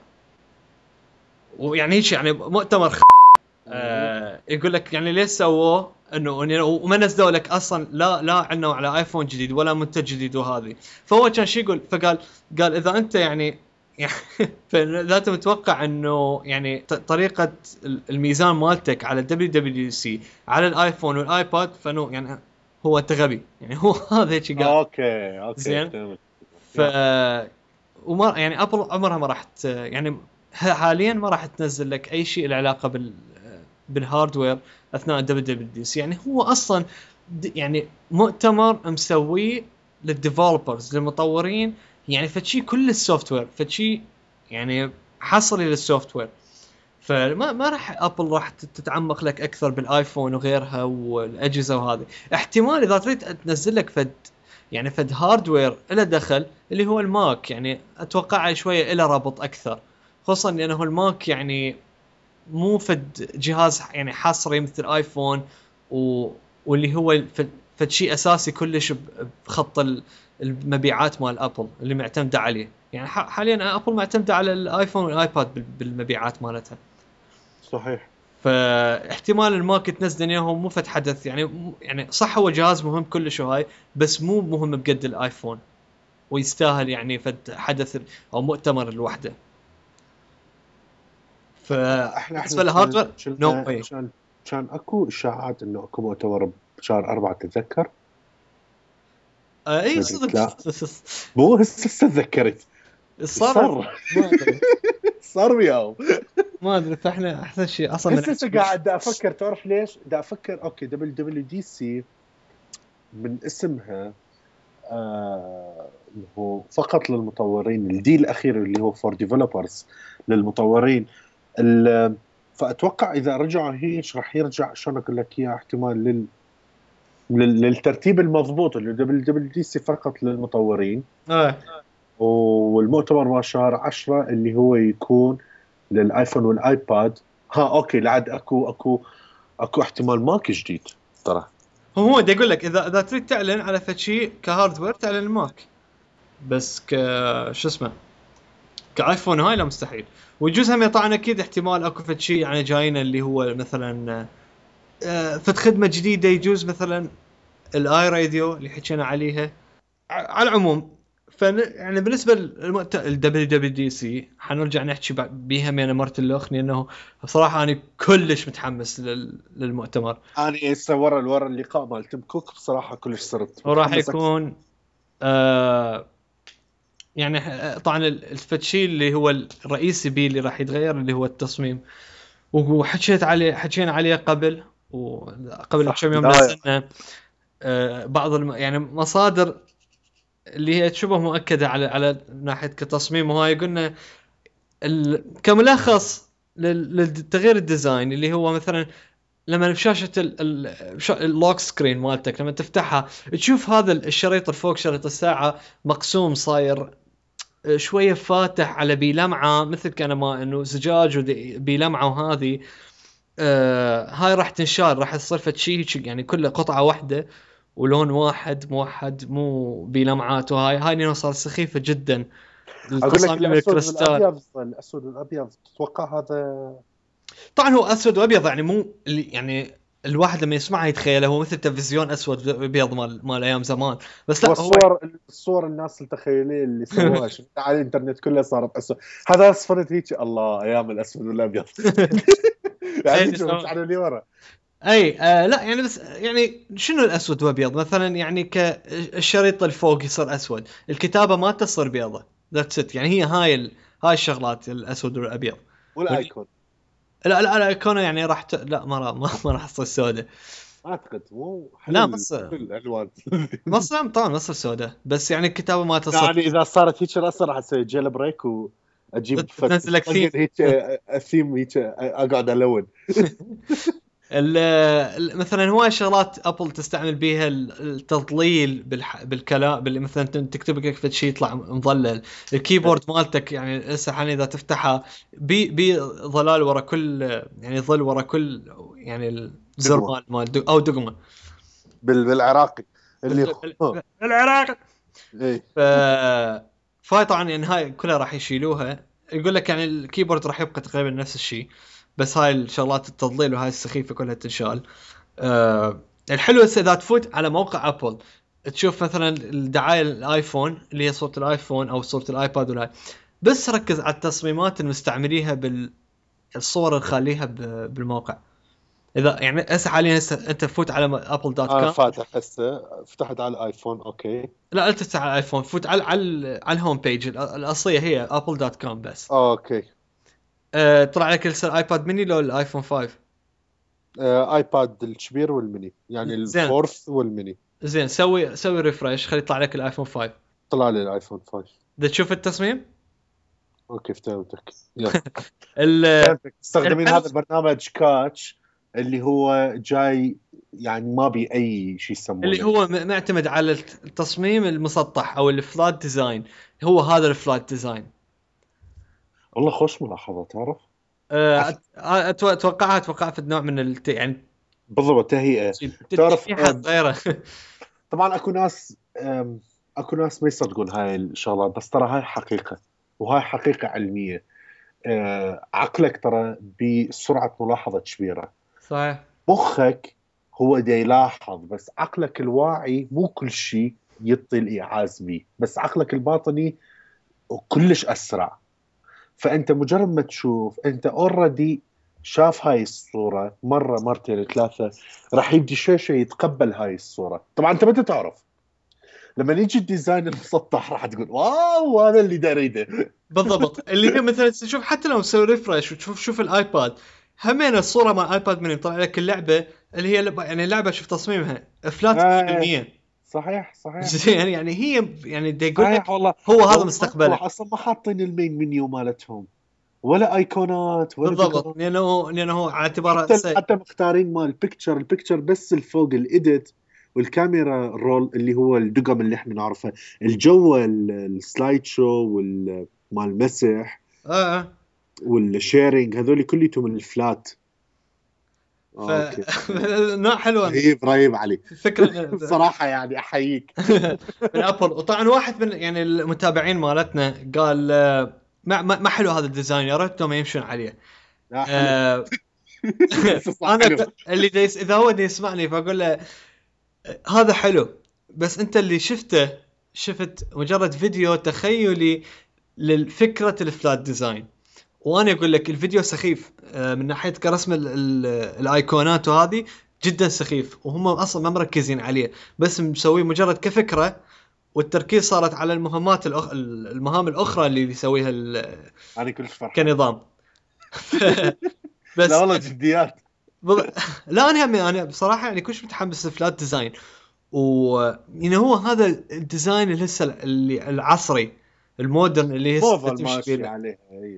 B: ويعني هيك يعني مؤتمر يقول لك يعني ليش سووه انه وما نزلوا لك اصلا لا عندنا على ايفون جديد ولا منتج جديد وهذه. فهو كان شو يقول قال اذا انت يعني فذات متوقع انه يعني طريقه الميزان مالتك على الدبليو دبليو سي على الايفون والايباد فانه يعني هو انت غبي يعني هو هذا هيك قال.
C: اوكي
B: زين.
C: فهمت.
B: ف وما يعني ابل عمرها ما راح يعني حاليا ما راح تنزل لك اي شيء له علاقه بالهاردوير اثناء الدبليو دبليو دي سي. يعني هو اصلا يعني مؤتمر مسويه للديفلوبرز للمطورين، يعني فشي كل السوفت وير فشي يعني حصري للسوفت وير. فما راح ابل راح تتعمق لك اكثر بالايفون وغيرها والاجهزه وهذه. احتمال اذا تريد تنزل لك يعني فد هاردوير له دخل اللي هو الماك، يعني اتوقع شويه له رابط اكثر، خصوصا لانه الماك يعني مو فد جهاز يعني حصري مثل ايفون واللي هو فد شيء اساسي كلش بخط المبيعات مال ابل اللي معتمده عليه. يعني حاليا ابل معتمده على الايفون والايباد بالمبيعات مالتها.
C: صحيح.
B: فاحتمال الماك تنزل اياهم مو فد حدث يعني صح هو جهاز مهم كلش وهاي، بس مو مهم بقد الايفون ويستاهل يعني فد حدث او مؤتمر لوحده.
C: احنا
B: بالنسبه للهاردوير نو واي.
C: كان اكو اشاعات انه اكو مؤتمر بشهر 4 تتذكر؟
B: اي
C: لا
B: صدق.
C: مو هسه تذكرت
B: صار ما ادري
C: صار وياهم.
B: ما ادري. فاحنا احسن شيء اصلا
C: هسه قاعد دا افكر، تعرف ليش دا افكر؟ اوكي دبليو دبليو دي سي من اسمها اللي هو فقط للمطورين، الديل الاخير اللي هو فور ديفلوبرز للمطورين. فاتوقع اذا رجعوا هيك راح يرجع شلون اقول لك اياه، احتمال للترتيب المضبوط اللي دبليو دبليو دي سي فقط للمطورين. والمؤتمر ما شهر 10 اللي هو يكون للايفون والايباد. اوكي لعد اكو احتمال ماك جديد ترى.
B: هو دا يقول لك اذا تريد تعلن على فشي كهاردوير تعلن الماك، بس شو اسمه كايفون هاي لا مستحيل. ويجوز هم طبعا اكيد احتمال اكو فشي يعني جاينا اللي هو مثلا فد خدمه جديده، يجوز مثلا الاي راديو اللي حكينا عليها. على العموم يعني بالنسبه للدبليو دبليو دي سي حنرجع نحكي بيها من مرت الاخ، لانه بصراحه انا كلش متحمس للمؤتمر.
C: انا هسه ورا اللقاء مال تيم كوك بصراحه كلش صرت
B: وراح يكون يعني طبعا الفتشي اللي هو الرئيسي بيه اللي راح يتغير اللي هو التصميم. حكينا عليه قبل وقبل كم يوم نزلنا بعض يعني مصادر اللي هي شبه مؤكده على ناحيه كتصميم، وهاي قلنا كملخص للتغيير الديزاين اللي هو مثلا لما بشاشه اللوك سكرين مالتك لما تفتحها تشوف هذا الشريط الفوق شريط الساعه مقسوم صاير شويه فاتح على بلمعه مثل كان ما انه زجاج بلمعه، وهذه هاي راح تنشال راح تصير فد شيء يعني كله قطعه واحده ولون واحد موحد مو بلمعات، وهاي نينو صار سخيفه جدا.
C: اقول لك
B: التصاميم
C: الاسود
B: الكريستال
C: والابيض، الاسود والابيض تتوقع هذا؟
B: طبعا هو اسود وابيض، يعني مو اللي يعني الواحد لما يسمعها يتخيله هو مثل تلفزيون اسود وابيض مال ايام زمان، بس لا هو
C: الصور الناس التخيليه اللي سووها شفتها على الانترنت كلها صارت اسود. هذا اصفرت هيك، الله ايام الاسود والابيض. يعني شوف على اللي ورا.
B: اي لا يعني بس يعني شنو الاسود وابيض مثلا؟ يعني كالشريط الفوق يصير اسود، الكتابه ما تصير بيضة، ذاتس ات. يعني هي هاي الشغلات الاسود والابيض.
C: والايكون
B: لا الايقونه يعني راح لا ما راح تصير سوداء
C: اعتقد، مو
B: لا
C: حلو الالوان.
B: مصر طبعا مصر سوداء، بس يعني الكتابه ما تصير.
C: يعني اذا صارت هيك راسا راح اسوي جيل بريك واجيب
B: تنزل لك ثيم
C: هيك اثيم هيك اقعد الون.
B: مثلا هواي شغلات ابل تستعمل بيها التضليل بالكلام مثلا تكتب لك في شيء يطلع مظلل. الكيبورد مالتك يعني هسه حاليا اذا تفتحها بي ظلال ورا كل، يعني ظل ورا كل يعني الزر مال او دقمه
C: بالعراقي اللي
B: العراق.
C: ايه.
B: فهاي طبعا يعني هاي كلها راح يشيلوها. يقول لك يعني الكيبورد راح يبقى تقريبا نفس الشيء، بس هاي الشغلات التضليل وهاي السخيفه كلها تنشال. الحلو هسه اذا تفوت على موقع ابل تشوف مثلا الدعايه الايفون اللي هي صوره الايفون او صوره الايباد ولا، بس ركز على التصميمات المستعمليها بالصور اللي خليها بالموقع. اذا يعني هسه حاليا انت فوت على apple.com.
C: فاتح هسه، فتحت على الايفون اوكي.
B: لا انت تفتح على الايفون، فوت على الهوم بيج الاصليه هي apple.com بس.
C: اوكي.
B: طلع لك الايباد ميني لو الايفون 5؟
C: ايباد الكبير والميني، يعني
B: زين
C: الفورث والميني.
B: زين سوي ريفرش، خلي يطلع لك الايفون 5.
C: طلع لي الايفون 5.
B: بدك تشوف التصميم.
C: اوكي فهمتك. يلا تستخدمين
B: الحلو
C: هذا البرنامج كاتش اللي هو جاي يعني ما بي اي شيء يسمونه،
B: اللي هو معتمد على التصميم المسطح او الفلات ديزاين. هو هذا الفلات ديزاين.
C: والله خوش ملاحظه تعرف.
B: اتوقعها في نوع من يعني
C: بالضبط تهيئه. تعرف
B: غيره.
C: طبعا اكو ناس ما يصدقون هاي الشغلات، بس ترى هاي حقيقه، وهاي حقيقه علميه. عقلك ترى بسرعه ملاحظه كبيره.
B: صحيح.
C: مخك هو دا يلاحظ، بس عقلك الواعي مو كل شيء يعطي الإيعاز بيه، بس عقلك الباطني كلش أسرع. فأنت مجرد ما تشوف، أنت اوريدي شاف هاي الصورة مرة مرتين ثلاثة، راح يبدي شوي شوي يتقبل هاي الصورة. طبعا أنت ما تعرف، لما يجي الديزاين المسطح راح تقول واو هذا اللي دا اريده.
B: بالضبط. اللي هي مثلا تشوف حتى لو مسوي ريفرش وتشوف شوف الايباد، همين الصوره مع ايباد من يطلع لك اللعبه اللي هي يعني اللعبه شوف تصميمها فلات 100%.
C: صحيح
B: زين يعني هي يعني دي يقول لك
C: والله
B: هو هذا مستقبله.
C: اصلا ما حاطين المين منيو مالتهم ولا ايقونات ولا
B: بالضبط، لانه على اعتبار
C: حتى مختارين مال البيكتشر بس الفوق الاديت والكاميرا رول اللي هو الدقم اللي احنا نعرفه، الجو السلايد شو مال المسح والشيرنج هذول كليتهم من الفلات.
B: نوع حلو
C: رهيب علي
B: فكره
C: صراحه يعني احييك.
B: من ابل. وطبعا واحد من يعني المتابعين مالتنا قال ما حلو هذا الديزاين، يا ريت ما يمشون عليه. انا اللي اذا هو يسمعني فاقول له هذا حلو، بس انت اللي شفت مجرد فيديو تخيلي للفكره الفلات ديزاين، وانا اقول لك الفيديو سخيف من ناحيه كرسم الايقونات وهذه جدا سخيف، وهم اصلا ما مركزين عليه، بس مسويه مجرد كفكره، والتركيز صارت على المهام الاخرى اللي يسويها
C: انا كل فرحان
B: كنظام.
C: بس لا والله جديات.
B: لا انا بصراحه يعني كنت متحمس لفلات ديزاين، يعني هو هذا الديزاين اللي هسه اللي العصري المودرن اللي هسه
C: تمشي عليه.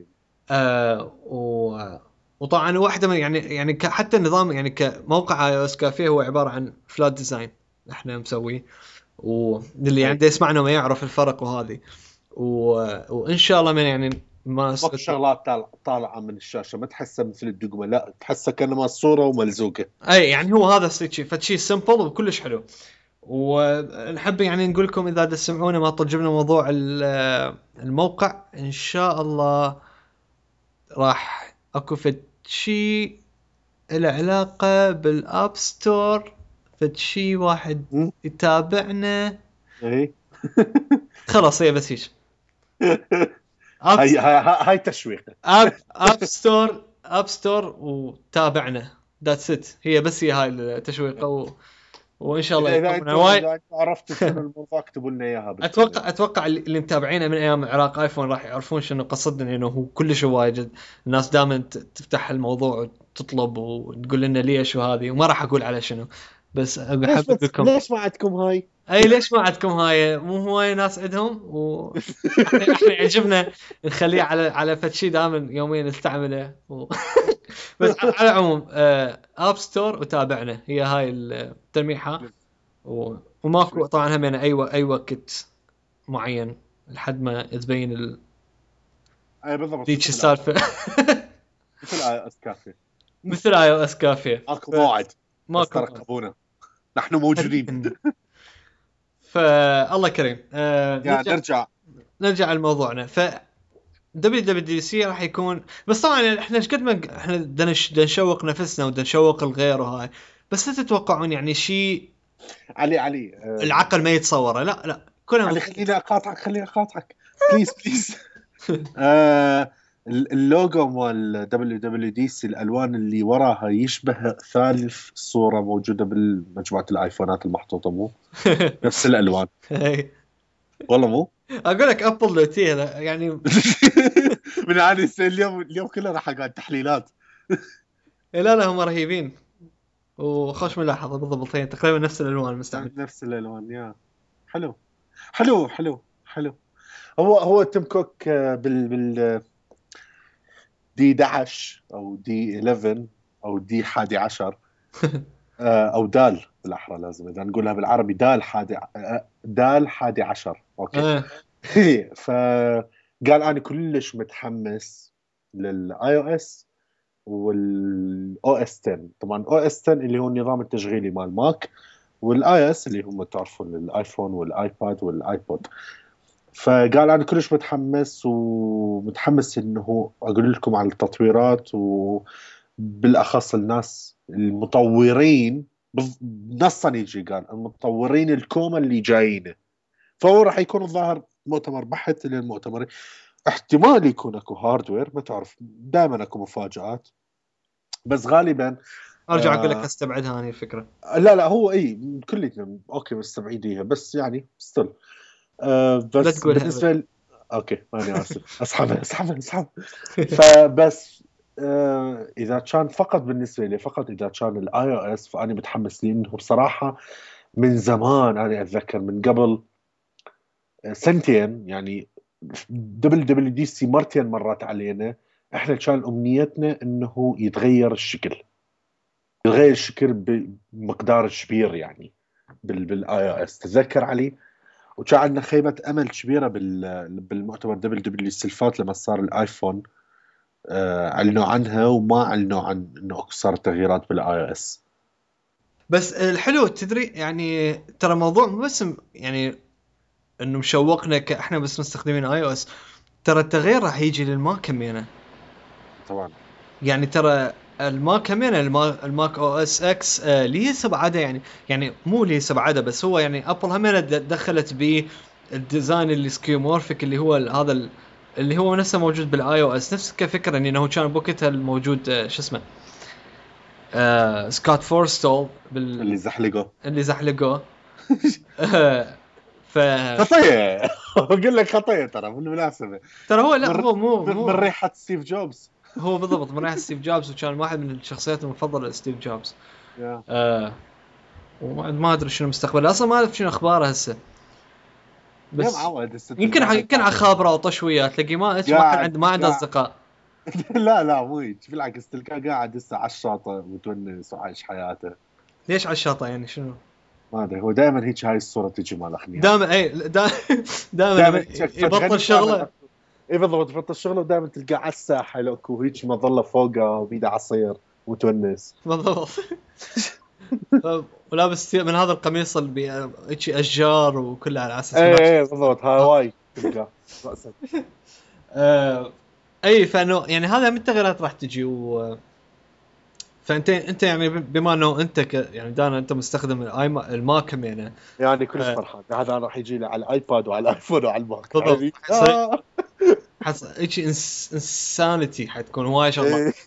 B: وطبعا واحده من يعني حتى النظام يعني كموقع اي او اس كافيه هو عباره عن فلات ديزاين احنا مسويه، واللي عنده يسمعنا ما يعرف الفرق وهذه وان شاء الله من يعني ما
C: شغلات طالعه من الشاشه، ما تحسها مثل الدقمه، لا تحسها كانما صوره وملزوقه.
B: اي يعني هو هذا فتشي سمبل وكلش حلو. ونحب يعني نقول لكم اذا تسمعونا ما تجبنا موضوع الموقع ان شاء الله راح اكو فد شيء له علاقه بالاب ستور، فد شيء واحد يتابعنا
C: اي
B: خلاص هي بس هيك.
C: هاي تشويق.
B: اب ستور وتابعنا ذاتس ات، هي بس هي هاي التشويقه وان شاء الله
C: اذا
B: يكونوا وايد.
C: انتم عرفتوا شنو الموضوع اكتبوا لنا اياها
B: اتوقع اللي متابعينه من ايام عراق ايفون راح يعرفون شنو قصدنا، انه هو كلش واجد الناس دائما تفتح الموضوع وتطلب وتقول لنا ليش وهذه، وما راح اقول على شنو، بس احب اقول لكم
C: ليش ما عندكم هاي؟
B: اي ليش ما عندكم هاي؟ مو هواي ناس عندهم احنا يعجبنا نخليه على فد شيء دائما يوميا نستعمله بس على العموم اب ستور وتابعنا، هي هاي التلميحه وماكو طبعا هم اي وقت معين لحد ما تبين
C: اي بالضبط
B: ذيك السالفه.
C: مثل اي اس كافيه،
B: مثل اي او اس كافيه
C: اكو موعد
B: ماكو
C: ترقبونا، نحن موجودين.
B: فالله كريم.
C: نرجع
B: لموضوعنا. ف WWDC راح يكون، بس طبعا احنا ايش قد ما احنا بدنا نشوق نفسنا وبدنا نشوق الغير وهاي، بس لا تتوقعون يعني شيء
C: علي
B: العقل ما يتصوره. لا كلهم
C: علي خليني اقاطعك بليز. اللوجو مال WWDC الالوان اللي وراها يشبه ثالث صوره موجوده بالمجموعه الايفونات المحطوطه، مو نفس الالوان؟ والله مو
B: اقول لك ابل لو تيه يعني
C: من عادي اليوم كله راح اقعد تحليلات.
B: لا هم رهيبين وخوش ملاحظه بالضبط، هي تقريبا نفس الالوان المستعمل،
C: نفس الالوان. يا حلو. هو تيم كوك بال دي 11 او دي 11 او دي 11 او دال بالاحرى، لازم اذا نقولها بالعربي دال 11. اوكي. فقال انا كلش متحمس للاي او اس والاو اس 10. طبعا او اس 10 اللي هو النظام التشغيلي مال ماك، والاي اس اللي هم تعرفون الايفون والايباد والايبود. فقال انا كلش متحمس انه اقول لكم على التطويرات، وبالاخص الناس المطورين نصا يجي قال المطورين الكوما اللي جايين. فهو راح يكون الظاهر مؤتمر بحث للمؤتمرين، احتمال يكون اكو هاردوير، ما تعرف دائما اكو مفاجآت، بس غالبا
B: ارجع اقول لك استبعدها هذه الفكره.
C: لا هو كلنا اوكي مستبعديها، بس يعني ستيل بس بالنسبه اوكي ماني اسف اسحب. فبس اذا كان فقط بالنسبه لي، فقط اذا كان الاي او اس، فاني متحمس لانه بصراحه من زمان انا اتذكر من قبل سنتين يعني WWDC مرتين مرات علينا، احنا كان امنيتنا انه يتغير الشكل بمقدار كبير يعني بالاي او اس. تذكر علي، وكان عندنا خيبة أمل كبيرة بالمؤتمر WWDC الفات لما صار الآيفون أعلنوا عنها، وما أعلنوا عن إنه صارت تغييرات بالاي او اس.
B: بس الحلو تدري يعني ترى موضوع مو بس يعني إنه مشوقنا كإحنا بس مستخدمين اي او اس، ترى التغيير راح يجي للماك كمينة
C: طبعا.
B: يعني ترى الماك كمينة الماك او اس اكس ليه سبعادة يعني مو ليه سبعادة، بس هو يعني ابل همينة دخلت بيه الديزاين اللي سكيومورفيك اللي هو هذا اللي هو نفسه موجود بالاي او اس، نفس كفكرة انه كان بوقتها الموجود شو اسمه سكوت فورستول
C: اللي
B: زحلقه
C: خطية. أقول لك خطية ترى بالمناسبة.
B: ترى هو لا هو مو
C: من ريحة ستيف جوبز.
B: هو بالضبط من ريحة ستيف جوبز، وكان واحد من الشخصيات المفضلة لستيف جوبز. وما أدري شنو مستقبله أصلا، ما أعرف شنو أخباره هسه، بس يمكن على خابره وطشوية تلاقي ما عنده أصدقاء.
C: لا مو هيك، بالعكس تلقاه قاعد هسه على الشاطئ متونس وعايش حياته.
B: ليش على الشاطئ يعني شنو؟
C: ما ادري، هو دائما هيك هاي الصوره تجي مال اخنيا،
B: دائما يبطل شغله.
C: اي بالضبط يبطل الشغله، ودائما تلقاه على الساحل اكو هيك مظله فوقه وبيده عصير متونس.
B: بالضبط. ولابس من هذا القميص اللي هيك اشجار وكلها على اساس
C: ايه بالضبط هواي تلقى رأسا.
B: اي فانه يعني هذا من التغييرات راح تجي فانت يعني بما انه انت يعني دانا انت مستخدم الماك
C: يعني كلش فرحان هذا راح يجي لي على الايباد وعلى الايفون وعلى الماك
B: بالضبط هيك انسانيتي حتكون هواي شغلات.
C: إيه.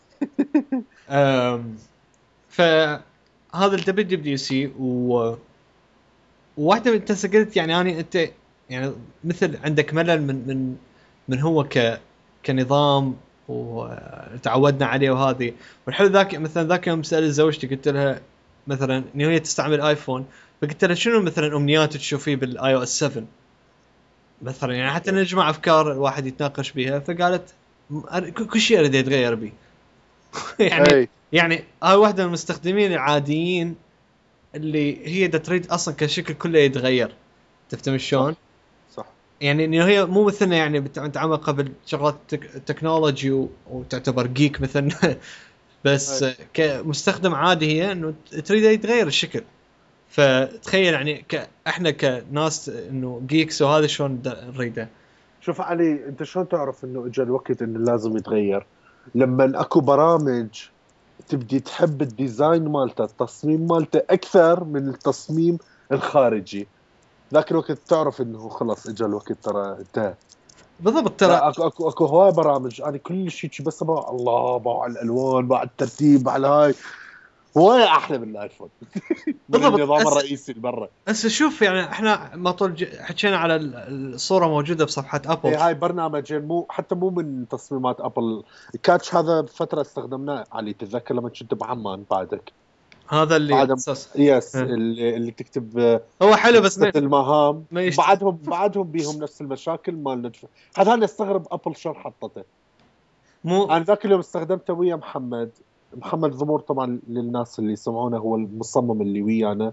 B: فهذا الدبليو دبليو سي وواحده انت قلت يعني انت يعني مثل عندك ملل من هو كنظام وتعودنا عليه وهذه. والحلو ذاك مثلا ذاك يوم سأل زوجتي قلت لها مثلا ان هي تستعمل ايفون، فقلت لها شنو مثلا امنياتك تشوفيه بالاي او اس 7 مثلا، يعني حتى نجمع افكار الواحد يتناقش بيها. فقالت كل شيء اريد يتغير بيه.
C: إيه.
B: يعني هاي واحده من المستخدمين العاديين اللي هي دا تريد اصلا كشكل كله يتغير. تفهم شلون؟
C: صح
B: يعني انه هي مو مثلنا يعني بتعمل قبل شغلات تكنولوجي وتعتبر جيك مثلا. بس كمستخدم عادي هي انه تريد يتغير الشكل. فتخيل يعني احنا كناس انه جيكس وهذا شلون نريده.
C: شوف علي انت شلون تعرف انه اجى الوقت انه لازم يتغير؟ لما اكو برامج تبدي تحب الديزاين مالته التصميم مالته اكثر من التصميم الخارجي، ذاك الوقت تعرف انه خلص اجى الوقت ترى انتهى.
B: بالضبط ترى.
C: اكو هواي برامج انا كل شيء بس الله باع الالوان باع الترتيب باع هاي هواي احلى من الايفون من
B: بالضبط
C: النظام الرئيسي اللي برا.
B: هسه شوف يعني احنا ما طول حكينا على الصوره موجوده بصفحه ابل.
C: هاي برنامجين مو حتى مو من تصميمات ابل. كاتش هذا فتره استخدمناه علي تتذكر لما كنت بعمان بعدك
B: هذا اللي
C: بعد
B: اساس
C: يس اللي تكتب
B: هو حلو بس
C: لستة المهام
B: ما
C: بعدهم بيهم نفس المشاكل مال ندفع. هذا انا استغرب ابل شلون حطته.
B: مو
C: انا ذاك اليوم استخدمته ويا محمد ضمور طبعا للناس اللي يسمعونه هو المصمم اللي ويانا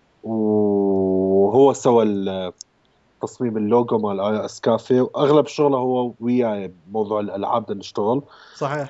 C: وهو سوى تصميم اللوجو مال اي اس كافيه واغلب شغله هو وياي موضوع الالعاب بدنا نشتغل
B: صحيح.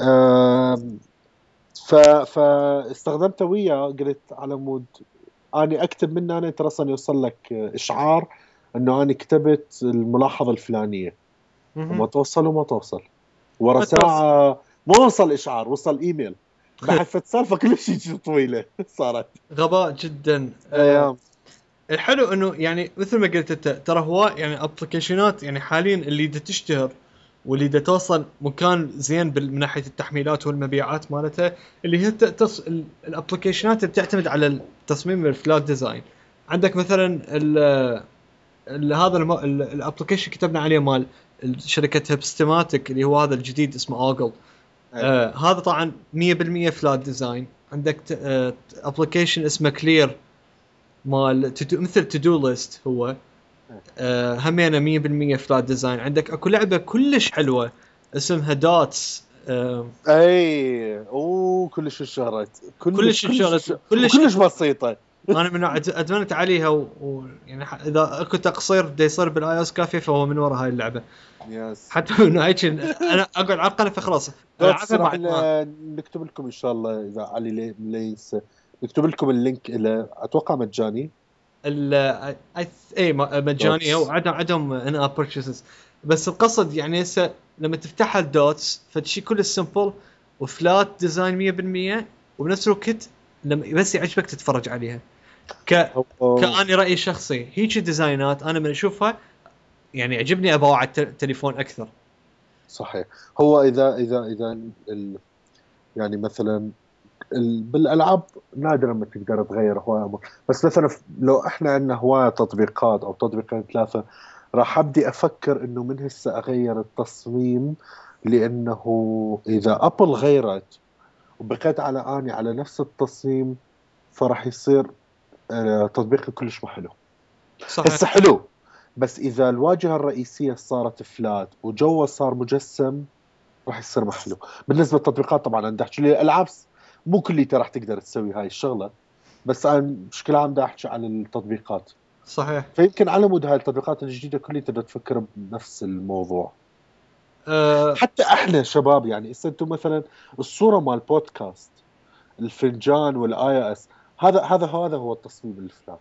C: فاستخدمته وياه قلت على مود اني اكتب منه انا ترى اصلا يوصل لك اشعار انه انا كتبت الملاحظه الفلانيه وما توصل ورا
B: ما توصل.
C: ساعه ما وصل اشعار وصل ايميل بعد سالفه كل شيء طويله صارت
B: غباء جدا.
C: ايام.
B: الحلو انه يعني مثل ما قلت انت ترى هو يعني ابلكيشنات يعني حاليا اللي دا تشتهر واللي دا توصل مكان زين من ناحيه التحميلات والمبيعات مالتها اللي هي الابلكيشنات اللي بتعتمد على التصميم الفلات ديزاين. عندك مثلا هذا الابلكيشن كتبنا عليه مال شركه هيبستماتيك اللي هو هذا الجديد اسمه اوجل. هذا طبعا 100% فلات ديزاين. عندك ابلكيشن اسمه كلير مال مثل تو دو ليست هو همينه 100% فلات ديزاين. عندك اكو لعبه كلش حلوه اسمها دوتس.
C: اي كلش اشتهرت كلش بسيطه.
B: انا من ادمنت عليها يعني اذا اكو تقصير بده يصير بالاي اس كافي فهو من وراء هاي اللعبه.
C: يس
B: حتى انه هيك انا اقعد على القناه فخلاص
C: دوتس راح نكتب لكم ان شاء الله اذا علي لينس نكتب لكم اللينك له اتوقع مجاني.
B: اي مجانيه وعندهم ان اب بيرتشيزز. بس القصد يعني هسه لما تفتح الدوتس فشي كل سمبل وفلات ديزاين 100% وبنفس الوقت لما بس يعجبك تتفرج عليها. كأني رأيي شخصي هيك ديزاينات انا من اشوفها يعني يعجبني ابغى على التليفون اكثر.
C: صحيح. هو اذا يعني مثلا بالالعاب نادرا ما تقدر تغير هوايه امور بس مثلا لو احنا عندنا هوايه تطبيقات او تطبيقين ثلاثه راح ابدي افكر انه من هسه اغير التصميم لانه اذا ابل غيرت وبقيت على نفس التصميم فراح يصير تطبيقي كلش ما حلو. هسه حلو بس اذا الواجهه الرئيسيه صارت فلات وجوه صار مجسم راح يصير ما حلو. بالنسبه للتطبيقات طبعا انا احكي لي الالعاب مو كليتها راح تقدر تسوي هاي الشغله بس انا بشكل عام دا احكي عن التطبيقات.
B: صحيح.
C: فيمكن على مود هاي التطبيقات الجديده كليتها بدها تفكر بنفس الموضوع. حتى احنا شباب يعني انتم مثلا الصوره مال بودكاست الفنجان والاي اس هذا هو التصميم الفلات.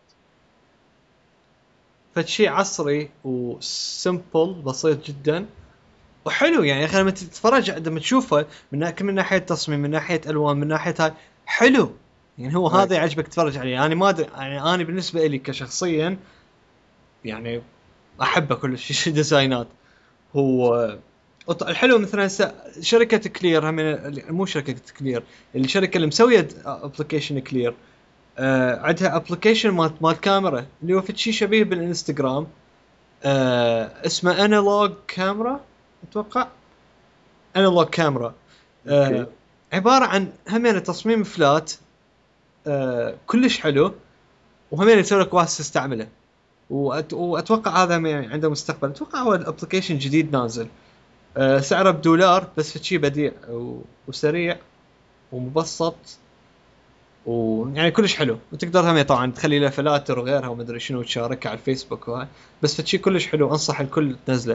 B: فشي عصري وسمبل بسيط جدا وحلو. يعني يا اخي لما تتفرج لما تشوفه من ناحيه تصميم، من ناحيه الوان، من ناحيه هاي حلو. يعني هو هذا يعجبك تتفرج عليه. انا ما ادري، يعني انا بالنسبه لي كشخصيا يعني احبه كل شيء ديزاينات. هو الحلو مثلا شركه كلير، مو شركه كلير، الشركه اللي مسويه ابلكيشن كلير، عندها ابلكيشن مال كاميرا اللي هو في شيء شبيه بالانستغرام، اسمه انالوج كاميرا، اتوقع انالوج كاميرا. عباره عن همين تصميم فلات، كلش حلو، وهمين يسوي لك واسع تستعمله. واتوقع هذا يعني عنده مستقبل. اتوقع هو الابلكيشن جديد نازل، سعره $1 بس، في شيء بديع وسريع ومبسط، ويعني كلش حلو. وتقدر هم طبعا تخلي له فلاتر وغيرها وما ادري شنو، تشاركها على الفيسبوك وهاي. بس في شيء كلش حلو، انصح الكل تنزله.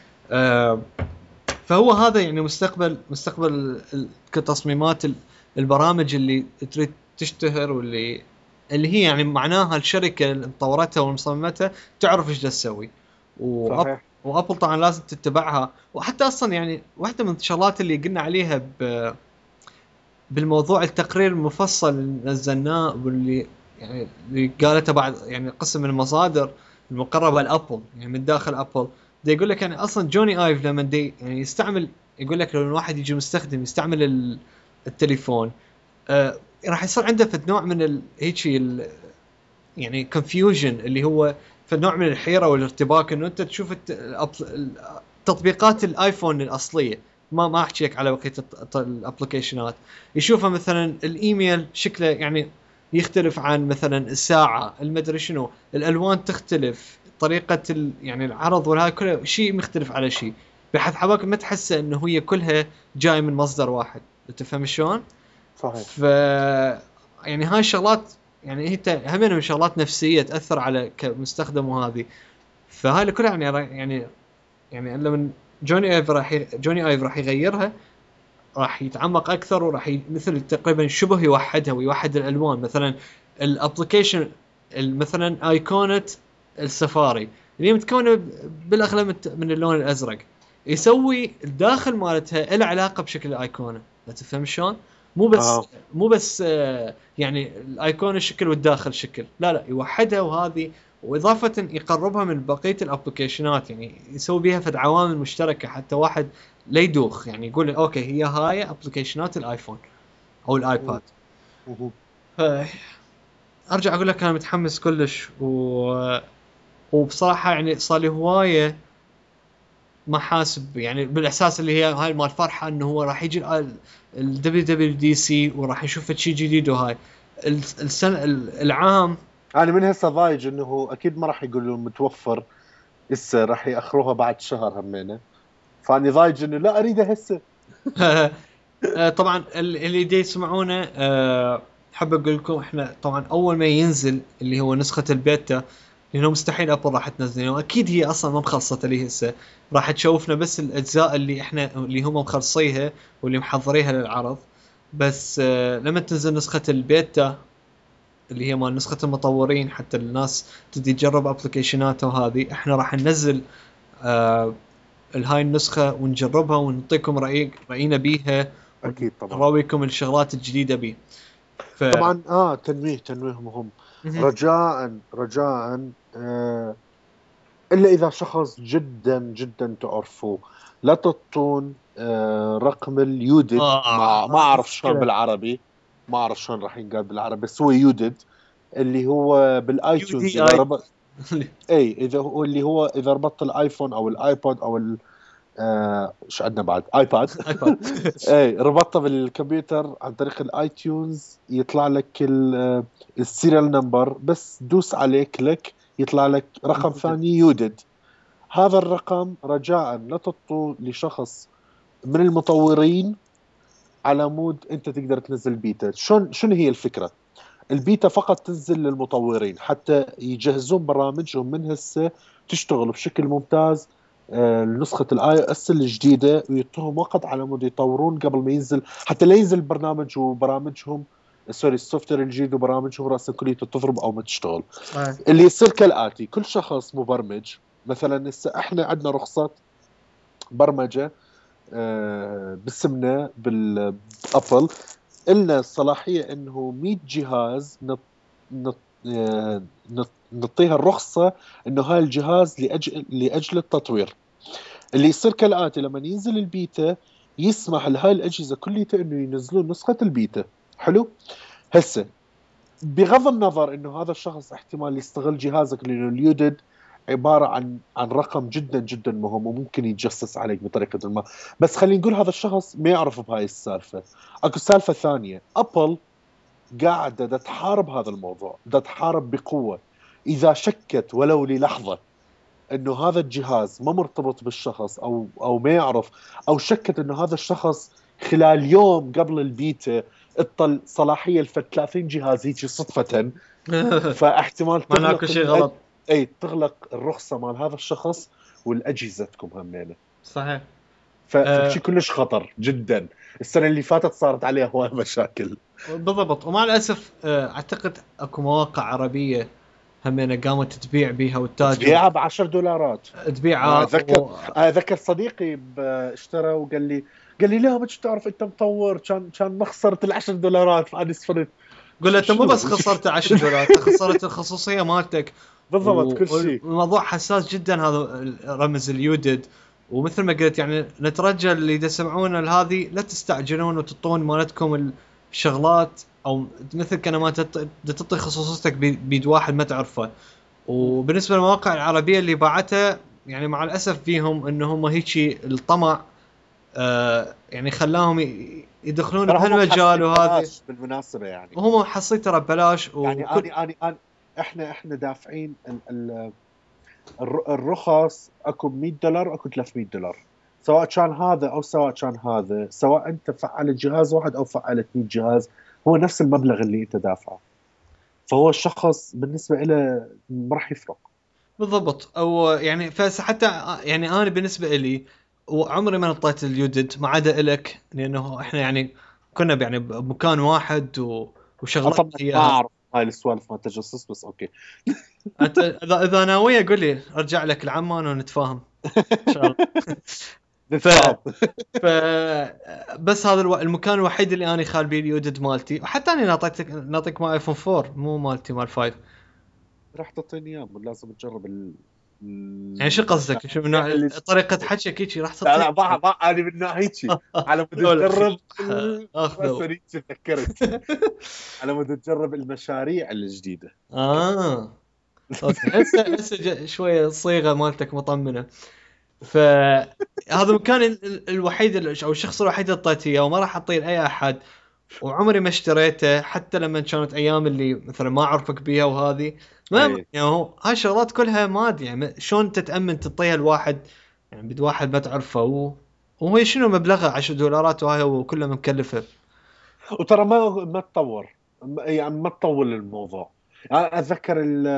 B: فهو هذا يعني مستقبل كتصميمات البرامج اللي تريد تشتهر، اللي هي يعني معناها الشركه اللي مطورتها ومصممتها تعرف ايش تسوي. وابل طبعا لازم تتبعها. وحتى اصلا يعني واحده من الشغلات اللي قلنا عليها بالموضوع التقرير المفصل اللي نزلناه، واللي يعني اللي قالته بعض يعني قسم من المصادر المقربه لابل، يعني من داخل ابل، دا يقول لك يعني اصلا جوني ايف لما دي يعني يستعمل، يقول لك لو الواحد يجي مستخدم يستعمل التليفون، راح يصير عنده في نوع من هيك يعني confusion، اللي هو في نوع من الحيره والارتباك، انه انت تشوف تطبيقات الايفون الاصليه، ما احكي لك على بقيه الابلكيشنات، يشوفها مثلا الايميل شكله يعني يختلف عن مثلا الساعه، المدري شنو، الالوان تختلف، طريقه يعني العرض وهذا كله شيء مختلف على شيء، بحيث حباك ما تحس انه هي كلها جاي من مصدر واحد. تفهم شلون؟
C: صحيح.
B: يعني هاي الشغلات يعني هي همين من شغلات نفسيه تاثر على كمستخدم، وهذه فهاي كلها يعني لما جوني ايف راح يغيرها، راح يتعمق اكثر، وراح مثل تقريبا شبه يوحدها ويوحد الالوان. مثلا الابلكيشن مثلا ايقونه السفاري اللي متكونه بالاغلب من اللون الازرق، يسوي الداخل مالتها له علاقه بشكل الايقونه. لا تفهم شلون؟ مو بس يعني الايقونه شكل والداخل شكل، لا يوحدها. وهذه واضافه يقربها من بقيه الابلكيشنات، يعني يسوي بيها فد عوامل مشتركه حتى واحد لا يدوخ، يعني يقول اوكي هي هاي ابلكيشنات الايفون او الايباد. ارجع اقول لك انا متحمس كلش، وبصراحه يعني صار لي هوايه ما حاسب يعني بالاحساس اللي هي هاي مال فرحه انه هو راح يجي WWDC وراح نشوف شيء جديد. وهاي السنه العام
C: انا من هسه ضايج انه اكيد ما راح يقولوا متوفر هسه، راح ياخروها بعد شهر همينه. فاني ضايج انه لا اريده هسه.
B: طبعا اللي دي يسمعونه، حاب اقول لكم احنا طبعا اول ما ينزل اللي هو نسخه البيتا، لانه مستحيل ابل راح تنزلها، واكيد هي اصلا ما مخلصت لي هسه، راح تشوفنا بس الاجزاء اللي احنا اللي هم مخلصيها واللي محضريها للعرض. بس لما تنزل نسخه البيتا اللي هي مال نسخه المطورين، حتى الناس تدي تجرب ابلكيشناتها، وهذه احنا راح ننزل هاي النسخه ونجربها ونعطيكم راينا بيها،
C: اكيد طبعا
B: نراويكم الشغلات الجديده بيه.
C: طبعا تنويه مهم. رجاء الا اذا شخص جدا تعرفوه لا تعطون رقم اليودد. ما اعرف شلون بالعربي، ما اعرف شلون راح ينقال بالعربي، بس هو يودد اللي هو بالايتونز. اذا ربط اذا هو اللي هو اذا ربطت الايفون او الايبود او شو عندنا بعد ايباد ربطته بالكمبيوتر عن طريق الايتونز، يطلع لك السيريال نمبر، بس دوس عليه كليك يطلع لك رقم ثاني يودد. هذا الرقم رجاء لا تعطوه لشخص من المطورين على مود انت تقدر تنزل بيتا. شنو هي الفكرة؟ البيتا فقط تنزل للمطورين حتى يجهزون برامجهم من هسه تشتغل بشكل ممتاز نسخة iOS الجديدة، ويعطوهم وقت على مود يطورون قبل ما ينزل، حتى لا ينزل برنامج وبرامجهم سوري السوفت وير الجديد وبرامجهم راسا كليته تضرب او ما تشتغل.
B: صحيح.
C: اللي يصير كالاتي: كل شخص مبرمج مثلا احنا عندنا رخصه برمجه باسمنا بالابل، إلنا الصلاحيه انه 100 جهاز نعطيها الرخصه انه هاي الجهاز لاجل التطوير. اللي يصير كالاتي: لما ينزل البيتا يسمح لهاي الاجهزه كلها انه ينزلون نسخه البيتا. حلو. هسه بغض النظر انه هذا الشخص احتمال يستغل جهازك، لانه اليودد عباره عن رقم جدا جدا مهم وممكن يتجسس عليك بطريقه ما، بس خلينا نقول هذا الشخص ما يعرف بهاي السالفه. اكو سالفه ثانيه: ابل قاعده تحارب هذا الموضوع، تحارب بقوه. اذا شكت ولو للحظه انه هذا الجهاز ما مرتبط بالشخص او ما يعرف، او شكت انه هذا الشخص خلال يوم قبل البيتا اطل صلاحيه ل 30 جهاز هيك صدفه، فاحتمال
B: معناته شيء غلط.
C: اي تغلق الرخصه مال هذا الشخص والاجهزتكم همينه.
B: صحيح.
C: فشيء كلش خطر جدا. السنه اللي فاتت صارت عليها هواي مشاكل.
B: بالضبط. ومع الاسف اعتقد اكو مواقع عربيه همينه قامت تبيع بيها والتاجر
C: تبيعها ب$10
B: تبيعها.
C: اذكر صديقي اشترى وقال لي لا ما تعرف انت مطور، كان ما خسرت $10 فانا صفرت.
B: قول له انت مو بس خسرت $10 خسرت الخصوصيه مالتك.
C: بالضبط كل شيء.
B: الموضوع حساس جدا هذا رمز اليودد. ومثل ما قلت يعني نترجى اللي يسمعون هذه لا تستعجلون وتطون مالتكم الشغلات، او مثل كما تعطي خصوصيتك بيد واحد ما تعرفه. وبالنسبه للمواقع العربيه اللي باعتها يعني مع الاسف فيهم انهم هيك الطمع يعني خلاهم يدخلون بهالمجال. وهذا
C: بالمناسبه يعني
B: وهم حصيت ترى ببلاش.
C: يعني أنا احنا دافعين الرخص اكو $100 اكو $300، سواء كان هذا او سواء كان هذا، سواء انت فعلت جهاز واحد او فعلت 100 جهاز، هو نفس المبلغ اللي انت دافعه. فهو الشخص بالنسبه له ما راح يفرق.
B: بالضبط. او يعني حتى يعني انا بالنسبه لي وعمري ما نطيت اليودد ما عدا لك، لانه احنا يعني كنا يعني بمكان واحد وشغلات
C: ما اعرف هاي السوالف ما تجسس، بس اوكي.
B: اذا ناوي قول لي ارجع لك لعمان ونتفاهم ان شاء الله. بس هذا المكان الوحيد اللي انا خال بيه اليودد مالتي. وحتى انا نعطيك مال ايفون 4 مو مالتي مال 5.
C: راح تعطيني اياه لازم تجرب
B: يعني شو قصدك؟ شو من طريقه حكيك هيك راح تعطيني؟
C: لا ما انا من ناحيتي على مود تجرب
B: اخذ
C: تذكرت على مود تجرب المشاريع الجديده.
B: اوكي. هسه شويه الصيغه مالتك مطمنه. فهذا المكان الوحيد او الشخص الوحيد اللي اعطيته اياه وما راح اعطيه لاي احد، وعمري ما اشتريته حتى لما كانت ايام اللي مثلا ما اعرفك بيها. وهذه ما يعني هاي الشغلات كلها ما ادري يعني شلون تتامن تعطيها لواحد يعني بد واحد ما تعرفه وهو شنو مبلغه $10 وهاي وكله مكلفه.
C: وترى ما تطور يعني ما تطول الموضوع. اتذكر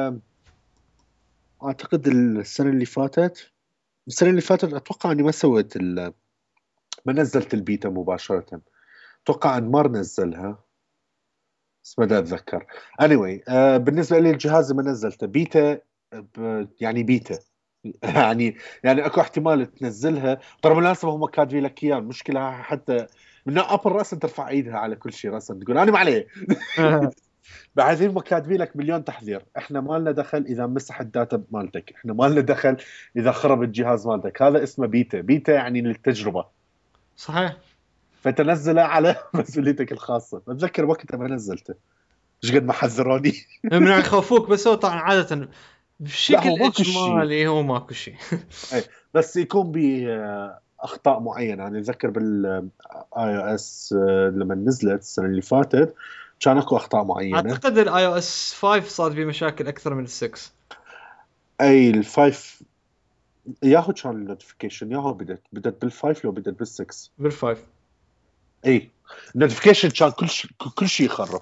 C: اعتقد السنه اللي فاتت اتوقع اني ما سويت ما نزلت البيتا مباشره، اتوقع انمار نزلها بس ما اتذكر. anyway بالنسبه لي الجهاز ما نزلته بيتا يعني بيتا يعني اكو احتمال تنزلها. ترى بالمناسبه هم كاتبين لك اياه، المشكله حتى من ابل راسا ترفع ايدها على كل شيء، راسا تقول انا ما عليه. بعدين هم كاتبين لك مليون تحذير: احنا ما لنا دخل اذا مسح الداتا مالتك، احنا ما لنا دخل اذا خرب الجهاز مالتك، هذا اسمه بيتا يعني للتجربه.
B: صحيح.
C: فتنزله على مسؤوليتك الخاصه. بتذكر وقتها ما نزلته ايش قد ما حذروني.
B: من يخوفوك، بس هو طبعا عاده بشكل اجمالي هو ماكو شيء.
C: بس يكون باخطاء معينه. يعني اتذكر بالاي او اس لما نزلت السنه اللي فاتت كان اكو اخطاء معينه.
B: اعتقد الاي او اس 5 صار فيه مشاكل اكثر من ال6.
C: اي ال5 ياهو كان النوتيفيكيشن ياهو بدت بال5 لو بدت بال6.
B: بال5
C: اي النوتيفيكيشن كان كل شيء يخرب،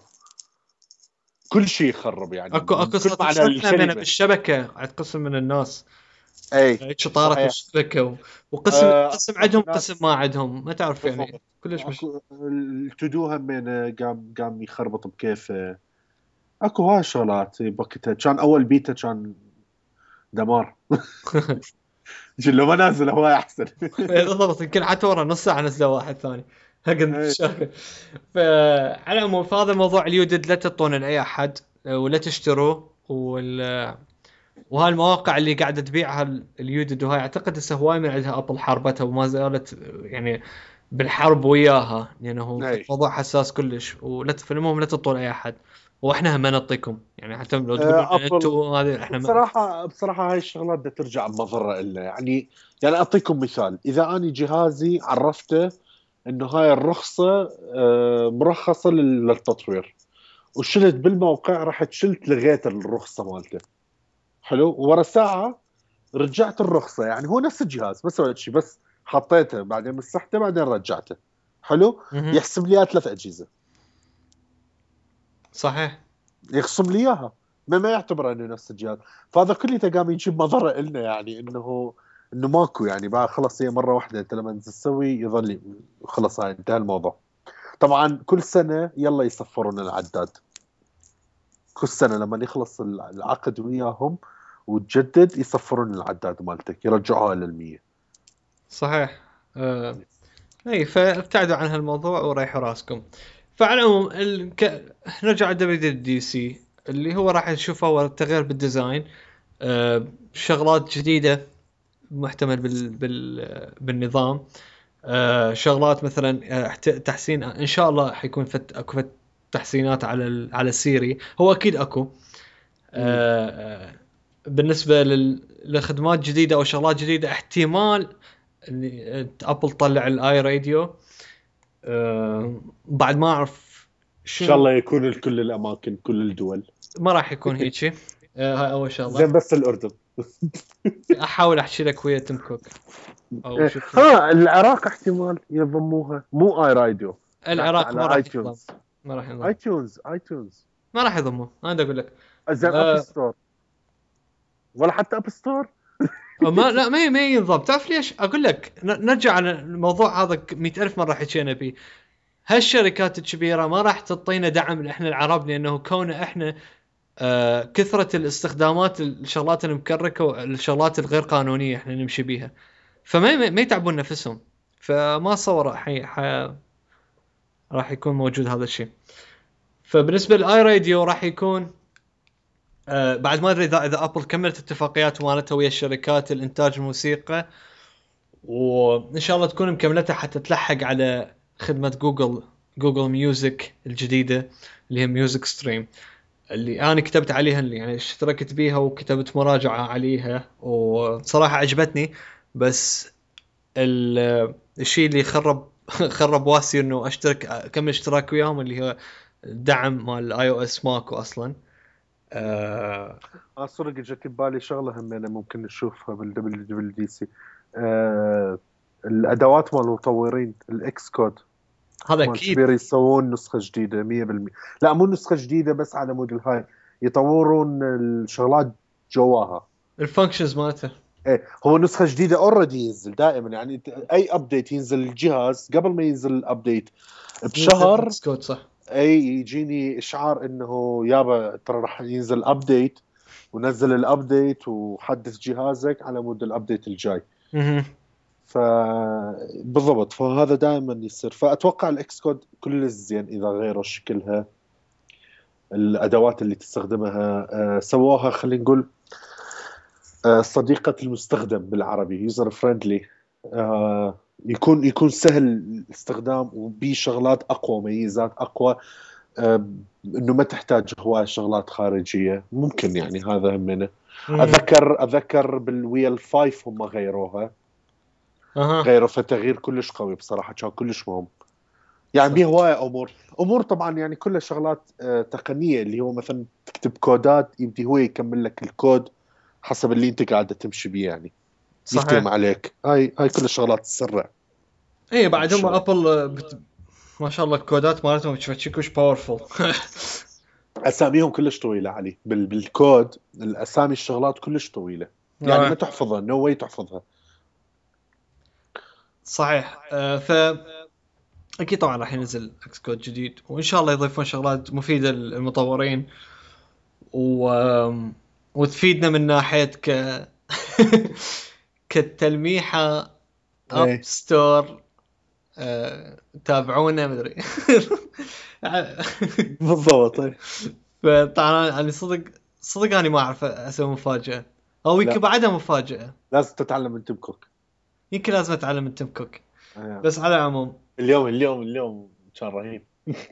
C: كل شيء يخرب يعني
B: اكو
C: معنى
B: بالشبكه عند قسم من الناس
C: اي
B: شطارة
C: صحيح.
B: الشبكة وقسم قسم عندهم
C: ناس
B: قسم ما عندهم، ما تعرف يعني
C: بالضبط.
B: كلش مش.
C: واكو التودو هم من قام يخربط بكيفه. اكو هاي الشغلات بوقتها كان اول بيتا كان دمار. جل ما نازل هواي احسن.
B: بالضبط، يمكن حتى ورا نص ساعة نزلوا واحد ثاني هكذا
C: إيه.
B: مشاكل. فعلى العموم فهذا الموضوع اليودد لا تعطونه لأي أحد ولا تشتروه. وهاي المواقع اللي قاعدة تبيع اليودد وهاي أعتقد هسه هواي من عندها أبل حاربتها وما زالت يعني بالحرب وياها، لأنه يعني
C: إيه.
B: موضوع حساس كلش. ولا فالمهم لا تعطون أي أحد، واحنا هم نعطيكم يعني حتى لو تقولون
C: ابل
B: انتم هذه احنا
C: بصراحه هاي الشغلات بدها ترجع بمضره لنا يعني. يعني اعطيكم مثال، اذا اني جهازي عرفته انه هاي الرخصه مرخصه للتطوير، وشلت بالموقع، رحت شلت لغيت الرخصه مالته، حلو، ورا ساعه رجعت الرخصه، يعني هو نفس الجهاز بس سويت شيء، بس حطيته بعدين مسحته بعدين رجعته، حلو،
B: مهم.
C: يحسب لي 3 اجهزه،
B: صحيح.
C: يخصم لي اياها، ما يعتبر انه نفس الجهاز. فهذا كله قام يجيب مضره لنا، يعني انه ماكو يعني بقى خلص، هي مره واحده انت لما تسوي يظل خلص هاي انتهى الموضوع. طبعا كل سنه يلا يصفرون العداد، كل سنه لما يخلص العقد وياهم وتجدد يصفرون العداد مالتك يرجعوها لل100.
B: صحيح. اي فابتعدوا عن هالموضوع وريحوا راسكم. فعلى العموم نرجع WWDC اللي هو راح نشوفه هو تغيير بالديزاين، شغلات جديدة محتمل بالنظام، شغلات مثلا تحسين ان شاء الله حيكون اكو تحسينات على السيري، هو اكيد اكو. بالنسبة لخدمات جديدة او شغلات جديدة احتمال ان ابل تطلع الاي راديو. بعد ما اعرف
C: ان شاء
B: شنو.
C: الله يكون لكل الاماكن كل الدول.
B: ما راح يكون هيك شيء. هاي اول شغله.
C: زين بس الاردن.
B: احاول احكي لك ويا تيم كوك او شوف.
C: ها العراق احتمال يضموها، مو اي راديو، حتى
B: العراق ما
C: على اي
B: راح يضم.
C: تيونز.
B: ما راح يضم.
C: اي تيونز
B: ما راح يضمه انا اقول لك.
C: زين اب ستور ولا حتى اب ستور.
B: ما لا ما ينضم. تعرف ليش اقول لك؟ نرجع على الموضوع هذا 100,000 مره حكينا فيه. هالشركات الكبيره ما راح تعطينا دعم احنا العرب، لانه كونه احنا كثره الاستخدامات الشغلات المكركه والشغلات الغير قانونيه احنا نمشي بيها، ما يتعبون نفسهم. فما صور راح يكون موجود هذا الشيء. فبالنسبه للاي راديو راح يكون بعد ما ادري اذا ابل كملت اتفاقيات مالتها ويا الشركات الانتاج الموسيقى، وان شاء الله تكون مكملتها حتى تلحق على خدمه جوجل ميوزك الجديده اللي هي ميوزك ستريم، اللي انا كتبت عليها، اللي يعني اشتركت بيها وكتبت مراجعه عليها وصراحه عجبتني. بس الشيء اللي خرب واسي انه اشترك اكمل اشتراك وياهم، اللي هو الدعم مال الاي او اس ماكو اصلا.
C: صدق جت ببالي شغله هم أنا ممكن نشوفها بالدبليو دي سي، الادوات مال المطورين الاكس كود
B: هذا
C: مال
B: اكيد.
C: كبير يسوون نسخه جديده 100%. لا مو نسخه جديده بس على مود الهاي، يطورون الشغلات جواها.
B: الفانكشنز مالته.
C: ايه هو نسخه جديده اوريدي ينزل دائما، يعني اي ابديت ينزل الجهاز قبل ما ينزل الابديت بشهر،
B: سكوت صح.
C: اي يجيني اشعار انه يابا ترى راح ينزل ابديت، ونزل الابديت وحدث جهازك على مود الابديت الجاي. بالضبط، فهذا دائما يصير. فاتوقع الاكس كود كل زين اذا غيروا شكلها، الادوات اللي تستخدمها سووها خلينا نقول صديقة المستخدم بالعربي، يوزر فريندلي، يكون سهل الاستخدام وبيه شغلات اقوى، ميزات اقوى، انه ما تحتاج هواي شغلات خارجيه ممكن. يعني هذا همنا اذكر بالويل 5 هم غيروها. غيروا فتغيير كلش قوي بصراحه، كان كلش مهم. يعني بيه هواي امور طبعا، يعني كلها شغلات تقنيه، اللي هو مثلا تكتب كودات يبدي هو يكمل لك الكود حسب اللي انت قاعده تمشي بيه، يعني يفتهم عليك. هاي كل الشغلات تسرع.
B: ايه بعد هم ابل ما شاء الله الكودات مالتهم تشوفش باورفول.
C: اساميهم كلش طويله علي بالكود، الاسامي الشغلات كلش طويله. يعني ما تحفظها، نو واي تحفظها.
B: صحيح. ف اكيد طبعا راح ينزل اكس كود جديد، وان شاء الله يضيفون شغلات مفيده للمطورين و... وتفيدنا من ناحيه كالتلميحه. اب
C: ايه
B: ستور، تابعونا مدري.
C: بالضبط. ايه
B: فطبعا يعني صدق اني ما اعرف اسوي مفاجاه، او يمكن
C: لا،
B: بعدها مفاجاه.
C: لازم تتعلم من تيم كوك.
B: يمكن لازم اتعلم من تيم كوك.
C: آه.
B: بس على العموم
C: اليوم كان رهيب.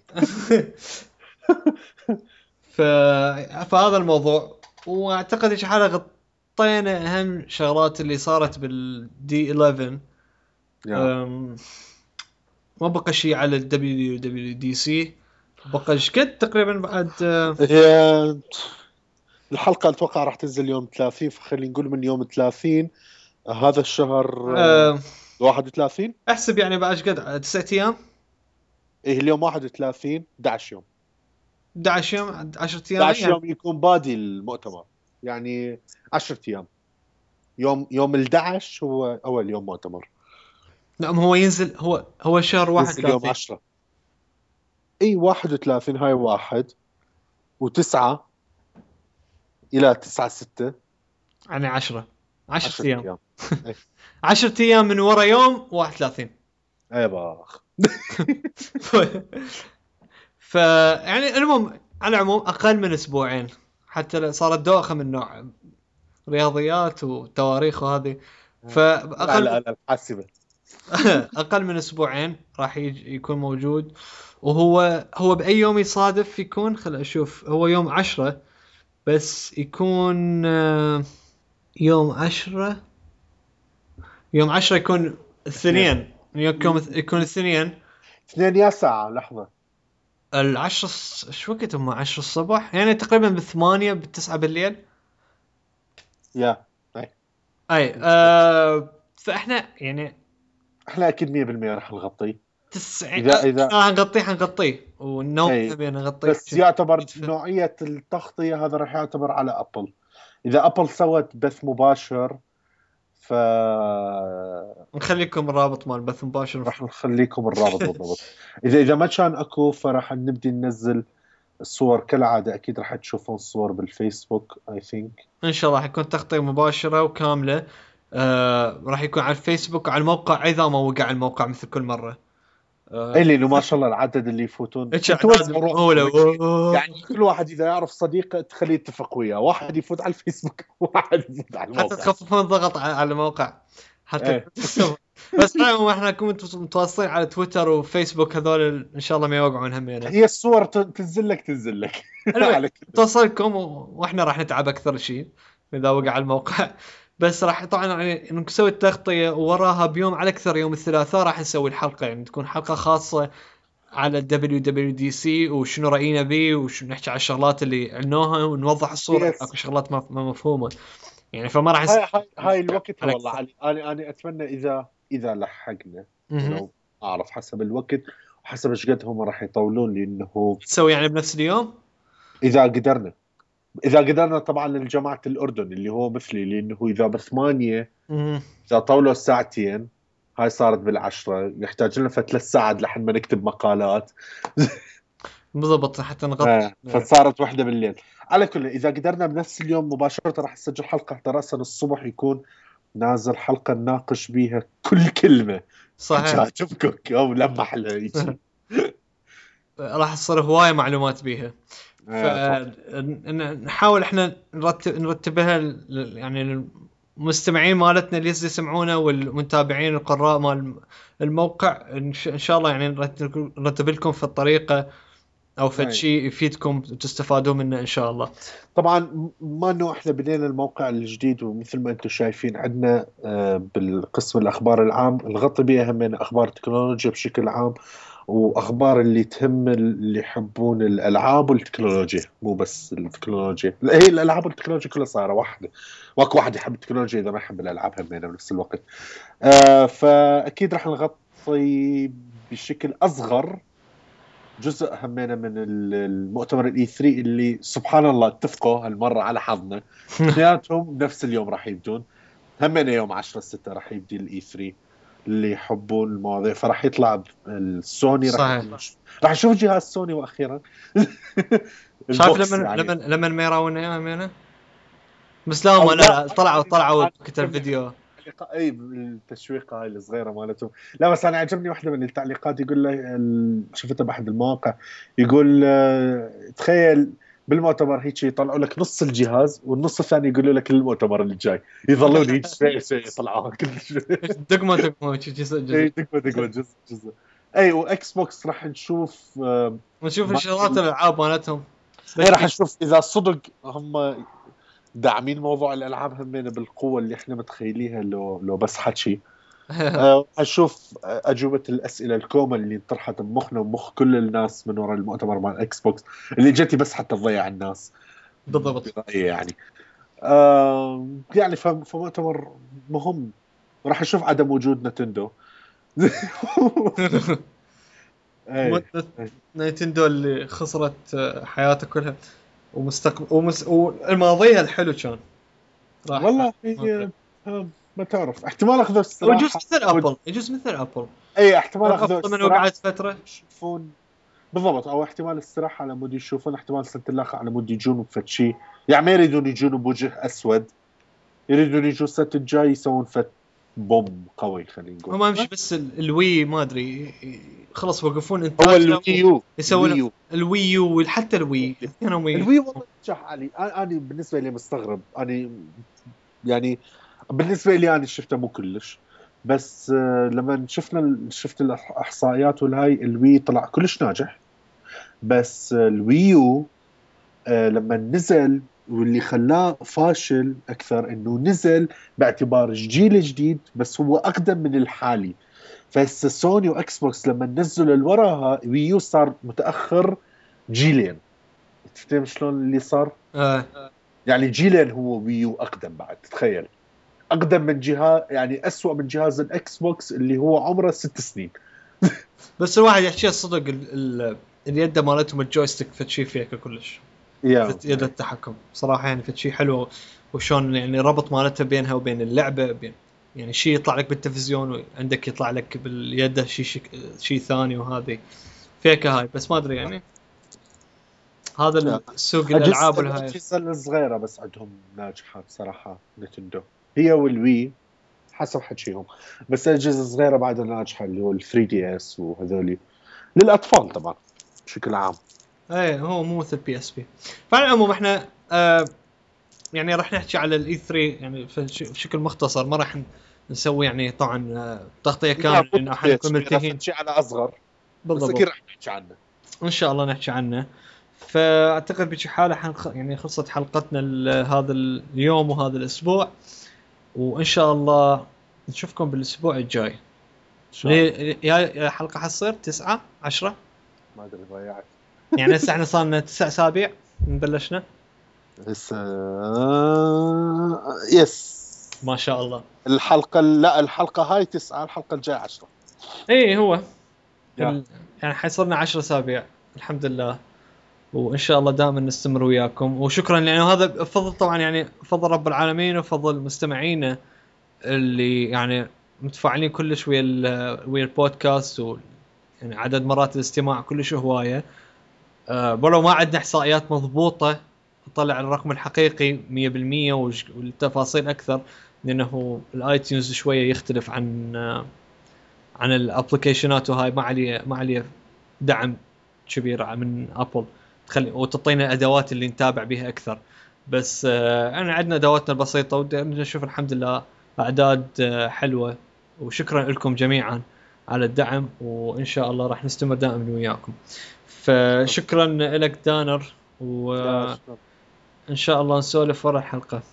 B: ف... فهذا الموضوع، واعتقد ايش حاله غطينا اهم شغلات اللي صارت بالدي 11.
C: يا
B: ما بقى شيء على الدبليو دبليو دي سي. بقى ايش قد تقريبا بعد
C: هي الحلقة أتوقع راح تنزل يوم 30، فخلينا نقول من يوم 30 هذا الشهر،
B: آه،
C: 31.
B: احسب يعني بعد ايش قد 9 ايام،
C: إيه اليوم 31، 11 يوم.
B: 11 يوم، 10 ايام
C: 11
B: يعني.
C: يوم يكون بادي المؤتمر، يعني 10 أيام. يوم 11 هو أول يوم مؤتمر.
B: نعم، هو ينزل، هو شهر
C: ينزل يوم
B: 31.
C: 10. اي 31 هاي 1 و9 الى 9/6.
B: يعني 10
C: 10
B: ايام.
C: ايام. اي
B: 10 ايام من ورا يوم 31.
C: اي باخ.
B: يعني المهم، على العموم اقل من اسبوعين، حتى صارت دوخه من نوع رياضيات وتواريخ وهذه.
C: لا
B: فاقل
C: لا لا الحاسبة.
B: اقل من اسبوعين راح يكون موجود. هو باي يوم يصادف يكون، خل اشوف، هو يوم 10، بس يكون يوم 10. يوم 10 يكون الاثنين، يكون الاثنين.
C: 2 يا ساعة لحظة.
B: العشرة شو وقت هم؟ 10 الصبح يعني تقريبا بالثمانية بالتسعة بالليل.
C: يا اي
B: اي فاحنا يعني
C: احنا اكيد 100% راح نغطيه.
B: 90.
C: اذا
B: حنغطيه والنوم
C: اي،
B: تبي نغطيه.
C: بس يعتبر نوعية التغطية هذا راح يعتبر على ابل. اذا ابل سوت بث مباشر ف
B: نخليكم الرابط مال البث مباشر.
C: راح نخليكم الرابط بالضبط. اذا ما كان اكو فراح نبدي ننزل الصور كالعادة. اكيد راح تشوفون الصور بالفيسبوك اي ثينك.
B: ان شاء الله حيكون تغطية مباشرة وكاملة. راح يكون على الفيسبوك وعلى الموقع اذا ما وقع الموقع مثل كل مرة.
C: اي لانه ما شاء الله العدد اللي يفوتون
B: ايش
C: توزعوا روحكم هيك.
B: اولى.
C: يعني كل واحد اذا يعرف صديقه تخليه يتفق وياه، واحد يفوت على الفيسبوك وواحد يفوت على
B: حتى
C: الموقع.
B: تخففون الضغط على الموقع حتى.
C: ايه
B: بس احنا نكون متواصلين على تويتر وفيسبوك، هذول ان شاء الله ما يوقعون همينا.
C: هي الصور تنزل لك على كل.
B: توصلكم واحنا راح نتعب اكثر شيء اذا وقع على الموقع. بس راح طبعا يعني نسوي التغطيه وراها بيوم على اكثر، يوم الثلاثاء راح نسوي الحلقه، يعني تكون حلقه خاصه على الدبليو دبليو دي سي وشنو راينا بيه، وشنو نحكي على الشغلات اللي عنوها ونوضح الصوره.
C: يس.
B: اكو شغلات ما مفهومه يعني، فما راح
C: هاي الوقت
B: على
C: والله
B: أكثر.
C: علي. انا اتمنى اذا لحقنا،
B: مهم.
C: ولو اعرف حسب الوقت وحسب ايش قد هم راح يطولون، لانه
B: تسوي يعني بنفس اليوم.
C: اذا قدرنا اذا قدرنا طبعا لجماعه الاردن اللي هو مثلي، لانه اذا ب8
B: مهم.
C: إذا طولوا ساعتين، هاي صارت ب10 يحتاج لنا 3 ساعات لحد ما نكتب مقالات.
B: بالضبط حتى نغطي.
C: فصارت 1 بالليل. على كل، إذا قدرنا بنفس اليوم مباشرة راح نسجل حلقة حتى رأسا الصبح يكون نازل حلقة نناقش بيها كل كلمة
B: صحيح.
C: جاتبكك أو لمح لها.
B: راح تصير هواية معلومات بيها.
C: أتوقع.
B: فنحاول احنا نرتبها يعني المستمعين مالتنا اللي يسمعونا والمتابعين القراء مال الموقع، ان شاء الله يعني نرتب لكم في الطريقة او في
C: أي.
B: شيء يفيدكم وتستفادوا منه ان شاء الله.
C: طبعا ما انه احنا بدينا الموقع الجديد، ومثل ما انتم شايفين عندنا بالقسم الاخبار العام نغطي بها هم اخبار التكنولوجيا بشكل عام، واخبار اللي تهم اللي يحبون الالعاب والتكنولوجيا، مو بس التكنولوجيا، لا هي الالعاب والتكنولوجيا كلها صايره واحده. واكو واحد يحب التكنولوجيا اذا ما يحب الالعاب هم بنفس الوقت. فاكيد راح نغطي بشكل اصغر جزء همينة من المؤتمر الاي 3 اللي سبحان الله اتفقوا هالمرة على حظنا اثنيناتهم نفس اليوم راح يبدون. همينة يوم 10/6 راح يبدي الاي 3 اللي يحبون المواضيع، فراح يطلع السوني
B: صحيح.
C: راح نشوف جهاز سوني واخيرا.
B: شايف
C: البوكس يعني.
B: لما ما يراونا اياها همينة، بس لا ما لا طلعوا كتب فيديو
C: اي التشويق هاي الصغيره مالتهم. لا بس انا عجبني واحده من التعليقات يقول له شفتها باحد المواقع يقول تخيل بالمؤتمر هيك يطلعوا لك نص الجهاز والنص الثاني يقولوا لك المؤتمر اللي جاي، يظلون هيك شوي يطلعوها كل شوي
B: دقمه
C: دقمه جزء. اي واكس بوكس راح نشوف
B: ونشوف اشارات الالعاب مالتهم.
C: راح نشوف اذا صدق هم داعمين موضوع الالعاب همين بالقوه اللي احنا متخيليها لو بس حكي. اشوف اجوبه الاسئله الكومه اللي انطرحت بمخنا ومخ كل الناس من وراء المؤتمر مال اكس بوكس اللي جتي بس حتى تضيع الناس
B: بالضبط
C: يعني. يعني فمؤتمر مهم. راح اشوف عدم وجود نتندو.
B: نينتندو اللي خسرت حياته كلها والماضيها الحلو كان
C: والله ما تعرف احتمال اخذ استراحه.
B: يجوز مثل ابل
C: اي احتمال اخذ
B: من وقعت فتره
C: يشوفون بالضبط، او احتمال استراحه على مود يشوفون احتمال سنه الاخر على مود يجون بفتشي يعني ما يريدون يجون بوجه اسود، يريدون يجون السنه الجاي يسوون فت بوم قوي خلينا نقول.
B: ما امشي بس الوي ما ادري خلص وقفون انتاج
C: هو الويو
B: يسوون الويو حتى الوي
C: والله نجح علي. انا بالنسبه لي مستغرب انا يعني بالنسبه لي انا شفته مو كلش، بس لما شفت الاحصائيات والهاي الوي طلع كلش ناجح. بس الويو لما نزل واللي خلاه فاشل اكثر انه نزل باعتبار الجيل الجديد بس هو اقدم من الحالي. فهسه سوني واكس بوكس لما نزلوا الوراها ويو صار متاخر جيلين. تفهم شلون اللي صار؟ يعني جيلين هو ويو اقدم بعد. تخيل اقدم من جهاز يعني اسوأ من جهاز الاكس بوكس اللي هو عمره 6 سنين.
B: بس الواحد يحكي الصدق اليد مالتهم الجويستيك فتشي فيها كلش يد التحكم صراحه يعني فتشي حلو، وشون يعني ربط مالتها بينها وبين اللعبه بين يعني شيء يطلع لك بالتلفزيون وعندك يطلع لك باليد شيء ثاني، وهذه فيك هاي بس ما ادري يعني هذا السوق الالعاب والهاي
C: الأجهزة الصغيره بس عندهم ناجحه بصراحه نتندو هي والوي حسب حكيهم، بس الأجهزة الصغيره بعدها ناجحه اللي هو ال3DS وهذولي للاطفال طبعا بشكل عام.
B: ايه هو مو مثل بي اس بي. فعلى العموم احنا يعني راح نحكي على الاي 3 يعني بشكل مختصر، ما راح نسوي يعني طبعا تغطيه كامله لانه احنا نكون ملتهين
C: على اصغر
B: بالضبط.
C: بس اكيد راح نحكي عنه
B: ان شاء الله نحكي عنه. فاعتقد بشي حاله يعني خلصت حلقتنا هذا اليوم وهذا الاسبوع، وان شاء الله نشوفكم بالاسبوع الجاي. يا حلقه حتصير 9 10
C: ما ادري ضيعت
B: يعني هسه احنا صار لنا 9 اسابيع بلشنا
C: هسه يس
B: ما شاء الله.
C: الحلقه هاي 9 الحلقه الجايه 10.
B: ايه هو يعني حيصيرنا 10 اسابيع الحمد لله، وان شاء الله دائما نستمر وياكم. وشكرا لانه هذا بفضل طبعا يعني فضل رب العالمين وفضل مستمعينا اللي يعني متفاعلين كلش ويا البودكاست، يعني عدد مرات الاستماع كلش هوايه. ولو ما عندنا احصائيات مضبوطه نطلع الرقم الحقيقي 100% والتفاصيل اكثر، لانه الايتونز شويه يختلف عن الابلكيشنات، وهاي ما عليه دعم كبير من ابل تخلي وتعطينا الادوات اللي نتابع بها اكثر. بس انا عندنا ادواتنا البسيطه ونشوف الحمد لله اعداد حلوه. وشكرا لكم جميعا على الدعم، وان شاء الله راح نستمر دائما وياكم. فشكرا لك دانر، وان شاء الله نسولف ورا الحلقه.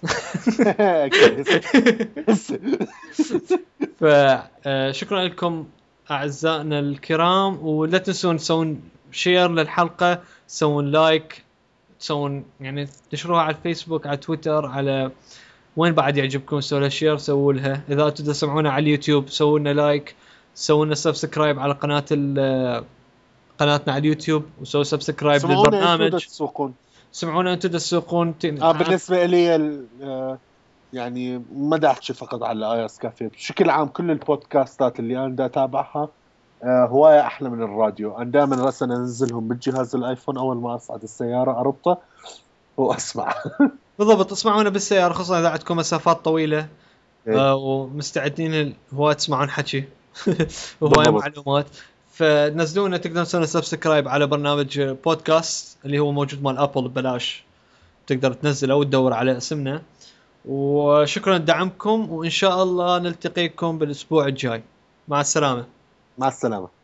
B: فشكرا لكم اعزائنا الكرام، ولا تنسون تسوون شير للحلقه، تسوون لايك، تسوون يعني تنشروها على الفيسبوك على تويتر على وين بعد يعجبكم سووا شير سووا لها. اذا تسمعونا على اليوتيوب سووا لنا لايك، سووا لنا سبسكرايب على قناه قناتنا على اليوتيوب وسووا سبسكرايب
C: سمعونا انتوا
B: للبرنامج.
C: تسوقون.
B: سمعونا انتم تسوقون
C: بالنسبه لي يعني ما دا احكي فقط على اي اس كافيه، بشكل عام كل البودكاستات اللي انا دا اتابعها هواية احلى من الراديو. انا دائما راسا انزلهم بالجهاز الايفون اول ما اصعد السياره اربطه واسمع.
B: بالضبط، اسمعونا بالسياره خصوصا اذا عندكم مسافات طويله
C: إيه.
B: ومستعدين هواية تسمعون حكي وهواية معلومات. فنزلونا، تقدرون تسوون سبسكرايب على برنامج بودكاست اللي هو موجود مال ابل ببلاش، تقدر تنزله وتدور على اسمنا. وشكرا لدعمكم، وان شاء الله نلتقيكم بالاسبوع الجاي. مع السلامه.
C: مع السلامه.